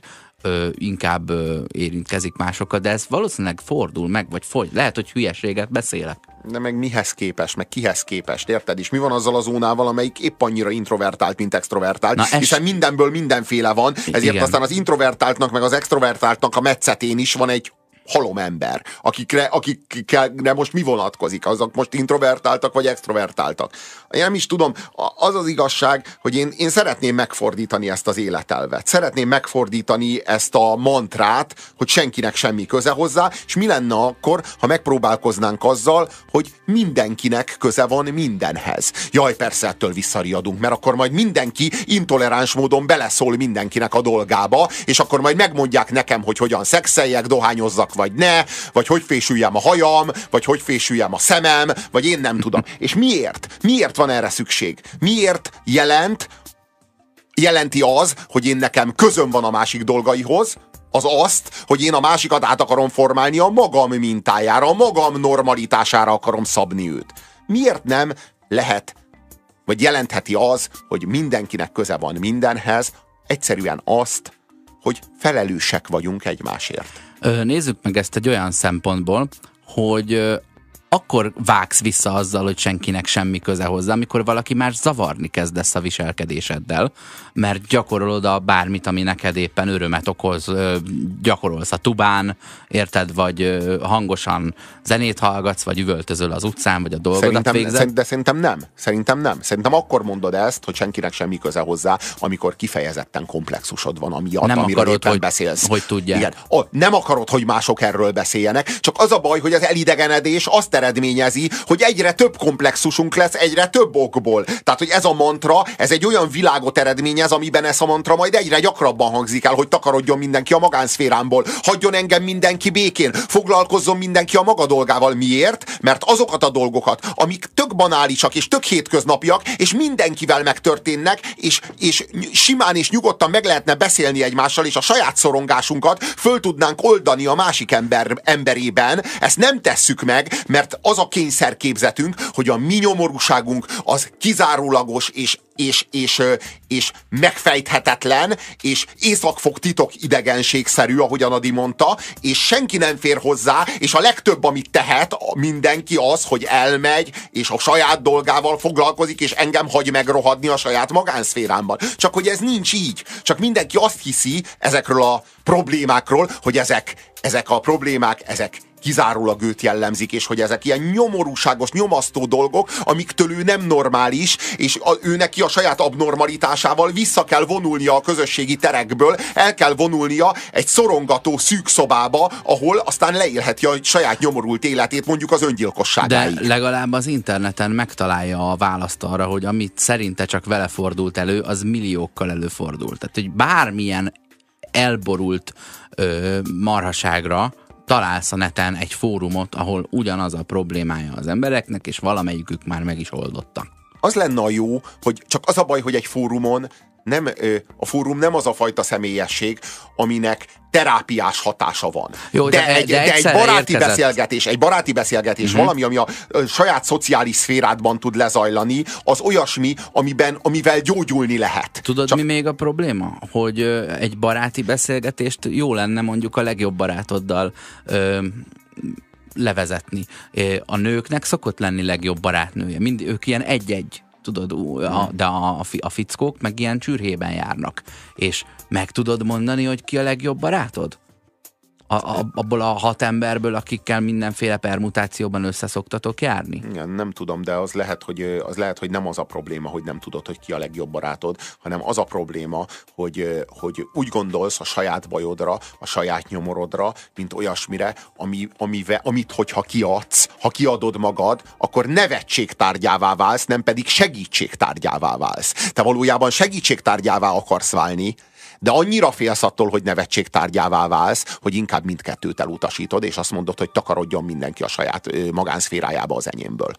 inkább érintkezik másokat, de ez valószínűleg fordul meg, vagy lehet, hogy hülyeséget beszélek. De meg mihez képest, meg kihez képest, érted? És mi van azzal a zónával, amelyik épp annyira introvertált, mint extrovertált? Hiszen mindenből mindenféle van, ezért igen. Aztán az introvertáltnak, meg az extrovertáltnak a metszetén is van egy halom ember, akikre most mi vonatkozik? Azok most introvertáltak, vagy extrovertáltak? Én nem is tudom, az az igazság, hogy én szeretném megfordítani ezt az életelvet. Szeretném megfordítani ezt a mantrát, hogy senkinek semmi köze hozzá, és mi lenne akkor, ha megpróbálkoznánk azzal, hogy mindenkinek köze van mindenhez. Jaj, persze ettől visszariadunk, mert akkor majd mindenki intoleráns módon beleszól mindenkinek a dolgába, és akkor majd megmondják nekem, hogy hogyan szexeljek, dohányozzak, vagy ne, vagy hogy fésüljem a hajam, vagy hogy fésüljem a szemem, vagy én nem tudom. És miért? Miért van erre szükség? Miért jelenti az, hogy én nekem közöm van a másik dolgaihoz, az azt, hogy én a másikat át akarom formálni a magam mintájára, a magam normalitására akarom szabni őt. Miért nem lehet, vagy jelentheti az, hogy mindenkinek köze van mindenhez, egyszerűen azt, hogy felelősek vagyunk egymásért. Nézzük meg ezt egy olyan szempontból, hogy akkor vágsz vissza azzal, hogy senkinek semmi köze hozzá, amikor valaki már zavarni kezdesz a viselkedéseddel, mert gyakorolod a bármit, ami neked éppen örömet okoz, gyakorolsz a tubán, érted, vagy hangosan zenét hallgatsz, vagy üvöltözöl az utcán, vagy a dolgodat végzed. De szerintem nem. Szerintem akkor mondod ezt, hogy senkinek semmi köze hozzá, amikor kifejezetten komplexusod van amiatt, nem amiről akarod, éppen beszélsz. Hogy tudják. Igen. Nem akarod, hogy mások erről beszéljenek, csak az a baj, hogy az elidegenedés azt eredményezi, hogy egyre több komplexusunk lesz, egyre több okból. Tehát, hogy ez a mantra, ez egy olyan világot eredményez, amiben ez a mantra majd egyre gyakrabban hangzik el, hogy takarodjon mindenki a magánszférámból, hagyjon engem mindenki békén, foglalkozzon mindenki a maga dolgával. Miért? Mert azokat a dolgokat, amik tök banálisak és tök hétköznapiak, és mindenkivel megtörténnek, és simán és nyugodtan meg lehetne beszélni egymással, és a saját szorongásunkat föl tudnánk oldani a másik emberében, ezt nem tesszük meg, mert az a kényszerképzetünk, hogy a mi nyomorúságunk az kizárólagos és megfejthetetlen, és északfog titok idegenségszerű, ahogyan Adi mondta, és senki nem fér hozzá, és a legtöbb, amit tehet mindenki az, hogy elmegy, és a saját dolgával foglalkozik, és engem hagy megrohadni a saját magánszférámban. Csak hogy ez nincs így. Csak mindenki azt hiszi ezekről a problémákról, hogy ezek a problémák, ezek kizárólag őt jellemzik, és hogy ezek ilyen nyomorúságos, nyomasztó dolgok, amiktől ő nem normális, és ő neki a saját abnormalitásával vissza kell vonulnia a közösségi terekből, el kell vonulnia egy szorongató szűk szobába, ahol aztán leélheti a saját nyomorult életét, mondjuk az öngyilkosságáig. De legalább az interneten megtalálja a választ arra, hogy amit szerinte csak vele fordult elő, az milliókkal előfordult. Tehát, hogy bármilyen elborult marhaságra találsz a neten egy fórumot, ahol ugyanaz a problémája az embereknek, és valamelyikük már meg is oldotta. Az lenne a jó, hogy csak az a baj, hogy egy fórumon a fórum nem az a fajta személyesség, aminek terápiás hatása van. Jó, de egy baráti beszélgetés, valami, ami a saját szociális szférádban tud lezajlani, az olyasmi, amivel gyógyulni lehet. Tudod, mi még a probléma? Hogy egy baráti beszélgetést jó lenne mondjuk a legjobb barátoddal levezetni. A nőknek szokott lenni legjobb barátnője. Ők ilyen egy-egy. Tudod, de a fickók meg ilyen csürhében járnak. És meg tudod mondani, hogy ki a legjobb barátod? Abból a 6 emberből, akikkel mindenféle permutációban összeszoktatok járni? Igen, nem tudom, de az lehet, hogy nem az a probléma, hogy nem tudod, hogy ki a legjobb barátod, hanem az a probléma, hogy úgy gondolsz a saját bajodra, a saját nyomorodra, mint olyasmire, amit hogyha kiadsz, ha kiadod magad, akkor nevetségtárgyává válsz, nem pedig segítségtárgyává válsz. Te valójában segítségtárgyává akarsz válni, de annyira félsz attól, hogy nevetségtárgyává válsz, hogy inkább mindkettőt elutasítod, és azt mondod, hogy takarodjon mindenki a saját magánszférájába az enyémből.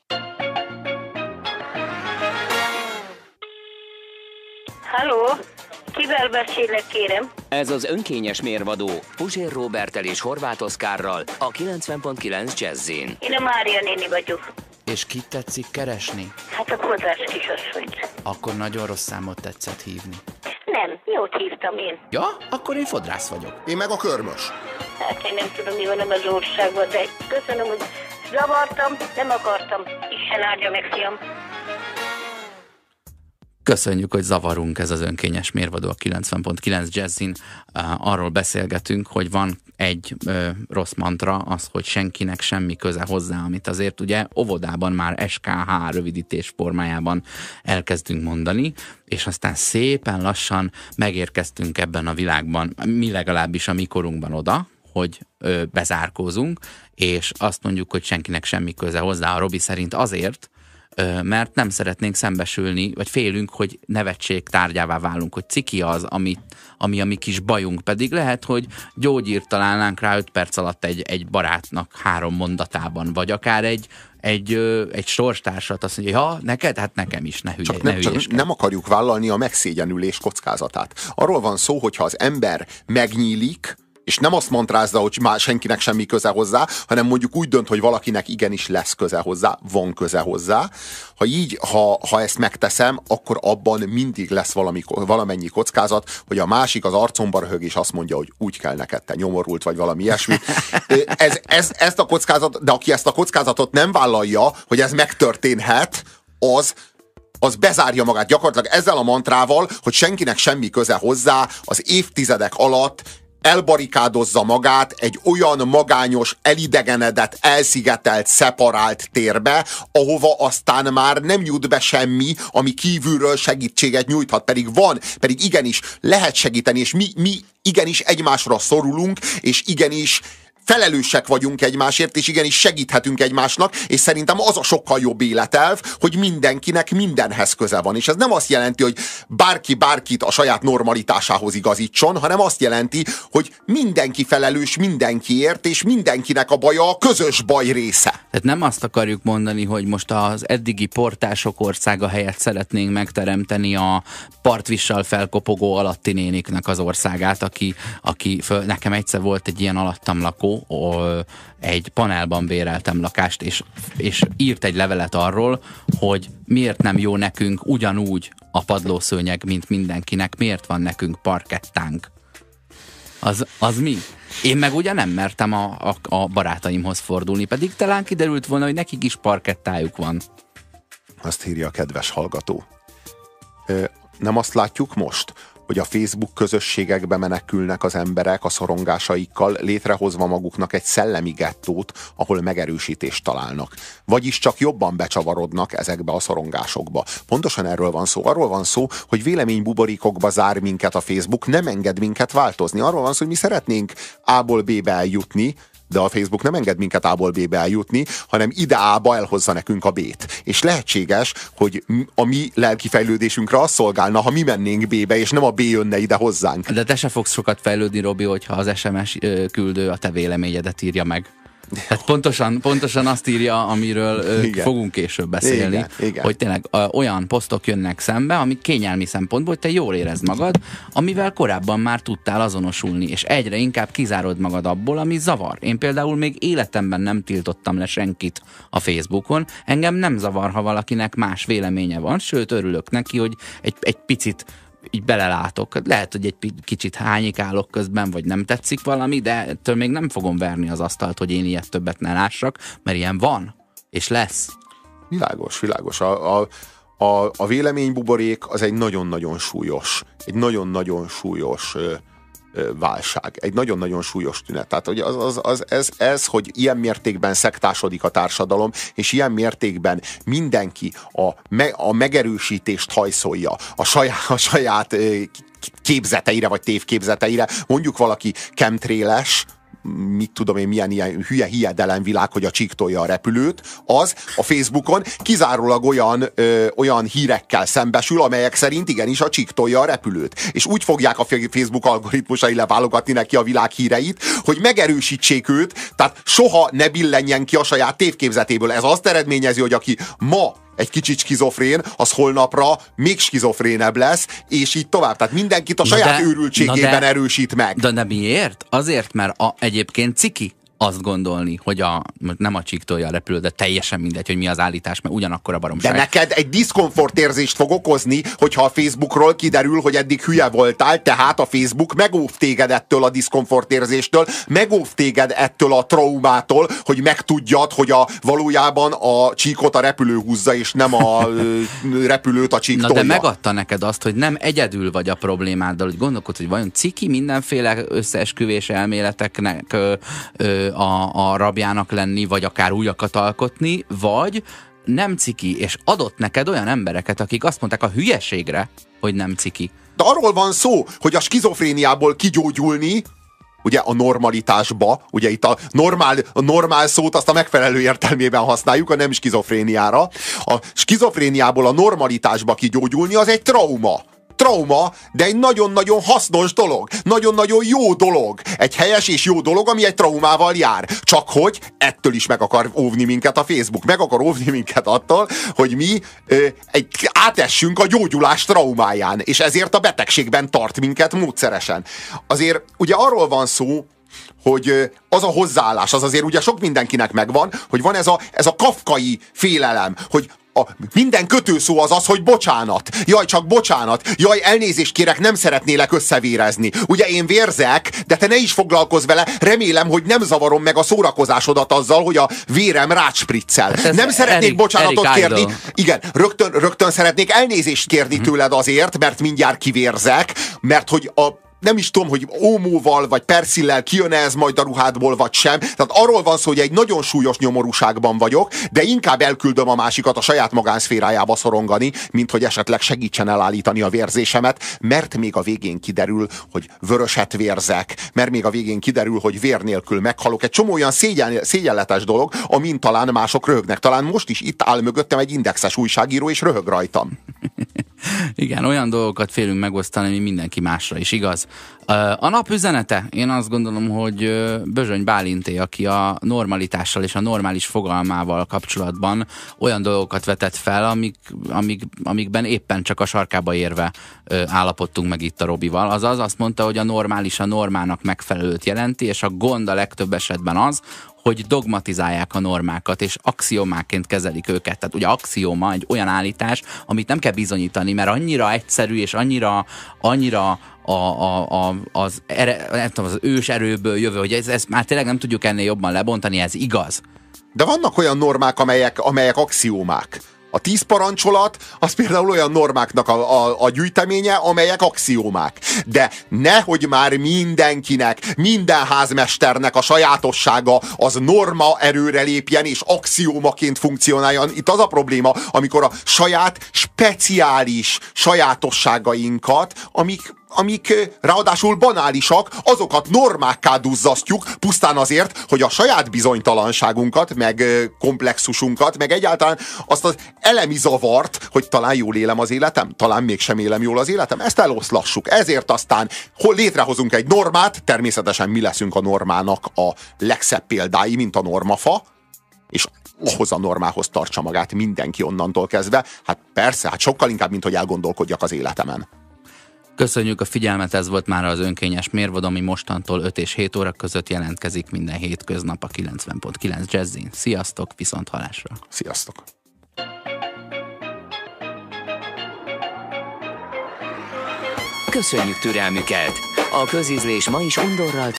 Halló? Kivel beszélek, kérem? Ez az önkényes mérvadó Puzsér Róberttel és Horváth Oszkárral a 90.9 Jazzin. Én a Mária néni vagyok. És kit tetszik keresni? Hát a Kodász kisasszonyt. Akkor nagyon rossz számot tetszett hívni. Nem, jót hívtam én. Ja? Akkor én fodrász vagyok. Én meg a körmös. Hát én nem tudom, mi van az országban, de köszönöm, hogy Zavartam, nem akartam. Isten áldja meg, fiam. Köszönjük, hogy zavarunk, ez az önkényes mérvadó a 90.9 Jazzin. Arról beszélgetünk, hogy van egy rossz mantra, az, hogy senkinek semmi köze hozzá, amit azért ugye óvodában már SKH rövidítés formájában elkezdünk mondani, és aztán szépen lassan megérkeztünk ebben a világban, mi legalábbis a mi korunkban oda, hogy bezárkózunk, és azt mondjuk, hogy senkinek semmi köze hozzá. A Robi szerint azért, mert nem szeretnénk szembesülni, vagy félünk, hogy nevetség tárgyává válunk, hogy ciki az, ami a mi kis bajunk, pedig lehet, hogy gyógyírt találnánk rá 5 perc alatt egy barátnak 3 mondatában, vagy akár egy sorstársat azt mondja, ja, neked? Hát nekem is, ne hülyeskedj. Nem akarjuk vállalni a megszégyenülés kockázatát. Arról van szó, hogyha az ember megnyílik, és nem azt mantrázza, hogy már senkinek semmi köze hozzá, hanem mondjuk úgy dönt, hogy valakinek igenis lesz köze hozzá, van köze hozzá. Ha ezt megteszem, akkor abban mindig lesz valamennyi kockázat, hogy a másik az arcomba röhög, és azt mondja, hogy úgy kell neked, te nyomorult, vagy valami ilyesmi. Ezt a kockázat, de aki ezt a kockázatot nem vállalja, hogy ez megtörténhet, az bezárja magát gyakorlatilag ezzel a mantrával, hogy senkinek semmi köze hozzá, az évtizedek alatt elbarikádozza magát egy olyan magányos, elidegenedett, elszigetelt, szeparált térbe, ahova aztán már nem jut be semmi, ami kívülről segítséget nyújthat, pedig igenis lehet segíteni, és mi igenis egymásra szorulunk, és igenis felelősek vagyunk egymásért, és igenis segíthetünk egymásnak, és szerintem az a sokkal jobb életelv, hogy mindenkinek mindenhez köze van. És ez nem azt jelenti, hogy bárki bárkit a saját normalitásához igazítson, hanem azt jelenti, hogy mindenki felelős mindenkiért, és mindenkinek a baja a közös baj része. Tehát nem azt akarjuk mondani, hogy most az eddigi portások országa helyett szeretnénk megteremteni a partvissal felkopogó alatti néniknek az országát, aki nekem egyszer volt egy ilyen alattam lakó, egy panelban béreltem lakást, és írt egy levelet arról, hogy miért nem jó nekünk ugyanúgy a padlószőnyeg, mint mindenkinek, miért van nekünk parkettánk. Az mi? Én meg ugye nem mertem a barátaimhoz fordulni, pedig talán kiderült volna, hogy nekik is parkettájuk van. Azt írja a kedves hallgató. Nem azt látjuk most, hogy a Facebook közösségekbe menekülnek az emberek a szorongásaikkal, létrehozva maguknak egy szellemi gettót, ahol megerősítést találnak. Vagyis csak jobban becsavarodnak ezekbe a szorongásokba. Pontosan erről van szó. Arról van szó, hogy véleménybuborékokba zár minket a Facebook, nem enged minket változni. Arról van szó, hogy mi szeretnénk A-ból B-be eljutni, de a Facebook nem enged minket A-ból B-be eljutni, hanem ide A-ba elhozza nekünk a B-t. És lehetséges, hogy a mi lelki fejlődésünkre az szolgálna, ha mi mennénk B-be, és nem a B jönne ide hozzánk. De te se fogsz sokat fejlődni, Robi, hogyha az SMS küldő a te véleményedet írja meg. Tehát pontosan azt írja, amiről fogunk később beszélni, igen. Hogy tényleg olyan posztok jönnek szembe, amik kényelmi szempontból, hogy te jól érezd magad, amivel korábban már tudtál azonosulni, és egyre inkább kizárod magad abból, ami zavar. Én például még életemben nem tiltottam le senkit a Facebookon, engem nem zavar, ha valakinek más véleménye van, sőt örülök neki, hogy egy picit így belelátok. Lehet, hogy egy kicsit hányikálok közben, vagy nem tetszik valami, de ettől még nem fogom verni az asztalt, hogy én ilyet többet ne lássak, mert ilyen van, és lesz. Világos. A véleménybuborék az egy nagyon-nagyon súlyos válság. Egy nagyon-nagyon súlyos tünet. Tehát hogy ez, hogy ilyen mértékben szektásodik a társadalom, és ilyen mértékben mindenki a megerősítést hajszolja a saját képzeteire, vagy tévképzeteire. Mondjuk valaki chemtrailes, mit tudom én, milyen ilyen hülye hiedelemvilág, hogy a csík tolja a repülőt, az a Facebookon kizárólag olyan hírekkel szembesül, amelyek szerint igenis a csík tolja a repülőt. És úgy fogják a Facebook algoritmusai leválogatni neki a világ híreit, hogy megerősítsék őt, tehát soha ne billenjen ki a saját tévképzetéből. Ez azt eredményezi, hogy aki ma egy kicsit skizofrén, az holnapra még skizofrénebb lesz, és így tovább. Tehát mindenkit a saját őrültségében erősít meg. De miért? Azért, mert egyébként ciki. azt gondolni, hogy nem a csíktolja a repülő, de teljesen mindegy, hogy mi az állítás, mert ugyanakkor a baromság. De neked egy diszkomfort érzést fog okozni, hogyha a Facebookról kiderül, hogy eddig hülye voltál, tehát a Facebook megóv téged ettől a diszkomfort érzéstől, megóv téged ettől a traumától, hogy megtudjad, hogy valójában a csíkot a repülő húzza, és nem a repülőt a csík tolja. Na de megadta neked azt, hogy nem egyedül vagy a problémáddal, hogy gondolkod, hogy vajon ciki mindenféle összeesküvés elméleteknek a rabjának lenni, vagy akár újakat alkotni, vagy nem ciki, és adott neked olyan embereket, akik azt mondták a hülyeségre, hogy nem ciki. De arról van szó, hogy a skizofréniából kigyógyulni, ugye a normalitásba, ugye itt a normál szót azt a megfelelő értelmében használjuk, a nem skizofréniára. A skizofréniából a normalitásba kigyógyulni az egy trauma, de egy nagyon-nagyon hasznos dolog. Nagyon-nagyon jó dolog. Egy helyes és jó dolog, ami egy traumával jár. Csak hogy ettől is meg akar óvni minket a Facebook. Meg akar óvni minket attól, hogy mi átessünk a gyógyulás traumáján. És ezért a betegségben tart minket módszeresen. Azért ugye arról van szó, hogy az a hozzáállás, az azért ugye sok mindenkinek megvan, hogy van ez a kafkai félelem, hogy minden kötőszó az, hogy bocsánat. Jaj, csak bocsánat. Jaj, elnézést kérek, nem szeretnélek összevérezni. Ugye én vérzek, de te ne is foglalkozz vele. Remélem, hogy nem zavarom meg a szórakozásodat azzal, hogy a vérem rácspriccel. Nem szeretnék bocsánatot kérni. Igen, rögtön szeretnék elnézést kérni tőled azért, mert mindjárt kivérzek, mert hogy nem is tudom, hogy ómóval vagy perszillel kijön ez majd a ruhádból, vagy sem. Tehát arról van szó, hogy egy nagyon súlyos nyomorúságban vagyok, de inkább elküldöm a másikat a saját magánszférájába szorongani, mint hogy esetleg segítsen elállítani a vérzésemet, mert még a végén kiderül, hogy vöröset vérzek, mert még a végén kiderül, hogy vér nélkül meghalok. Egy csomó olyan szégyenletes dolog, amin talán mások röhögnek. Talán most is itt áll mögöttem egy indexes újságíró, és röhög rajtam. Igen, olyan dolgokat félünk megosztani, ami mindenki másra is igaz. A nap üzenete, én azt gondolom, hogy Bözsöny Bálinté, aki a normalitással és a normális fogalmával kapcsolatban olyan dolgokat vetett fel, amikben éppen csak a sarkába érve állapodtunk meg itt a Robival. Azaz azt mondta, hogy a normális a normának megfelelőt jelenti, és a gond a legtöbb esetben az, hogy dogmatizálják a normákat, és axiomáként kezelik őket. Tehát ugye axioma egy olyan állítás, amit nem kell bizonyítani, mert annyira egyszerű, és annyira az ős erőből jövő, hogy ezt már tényleg nem tudjuk ennél jobban lebontani, ez igaz. De vannak olyan normák, amelyek axiómák. A 10 parancsolat, az például olyan normáknak a gyűjteménye, amelyek axiómák. De nehogy már mindenkinek, minden házmesternek a sajátossága az norma erőre lépjen, és axiómaként funkcionáljon. Itt az a probléma, amikor a saját speciális sajátosságainkat, amik ráadásul banálisak, azokat normákká duzzasztjuk, pusztán azért, hogy a saját bizonytalanságunkat, meg komplexusunkat, meg egyáltalán azt az elemi zavart, hogy talán jól élem az életem, talán mégsem élem jól az életem, ezt eloszlassuk. Ezért aztán létrehozunk egy normát, természetesen mi leszünk a normának a legszebb példái, mint a normafa, és ahhoz a normához tartsa magát mindenki onnantól kezdve. Hát persze, sokkal inkább, mint hogy elgondolkodjak az életemen. Köszönjük a figyelmet, ez volt már az önkényes mérvadó, ami mostantól 5 és 7 óra között jelentkezik minden hétköznap a 90.9 Jazzin. Sziasztok, viszont hallásra! Sziasztok! Köszönjük türelmüket! A közízlés ma is undorral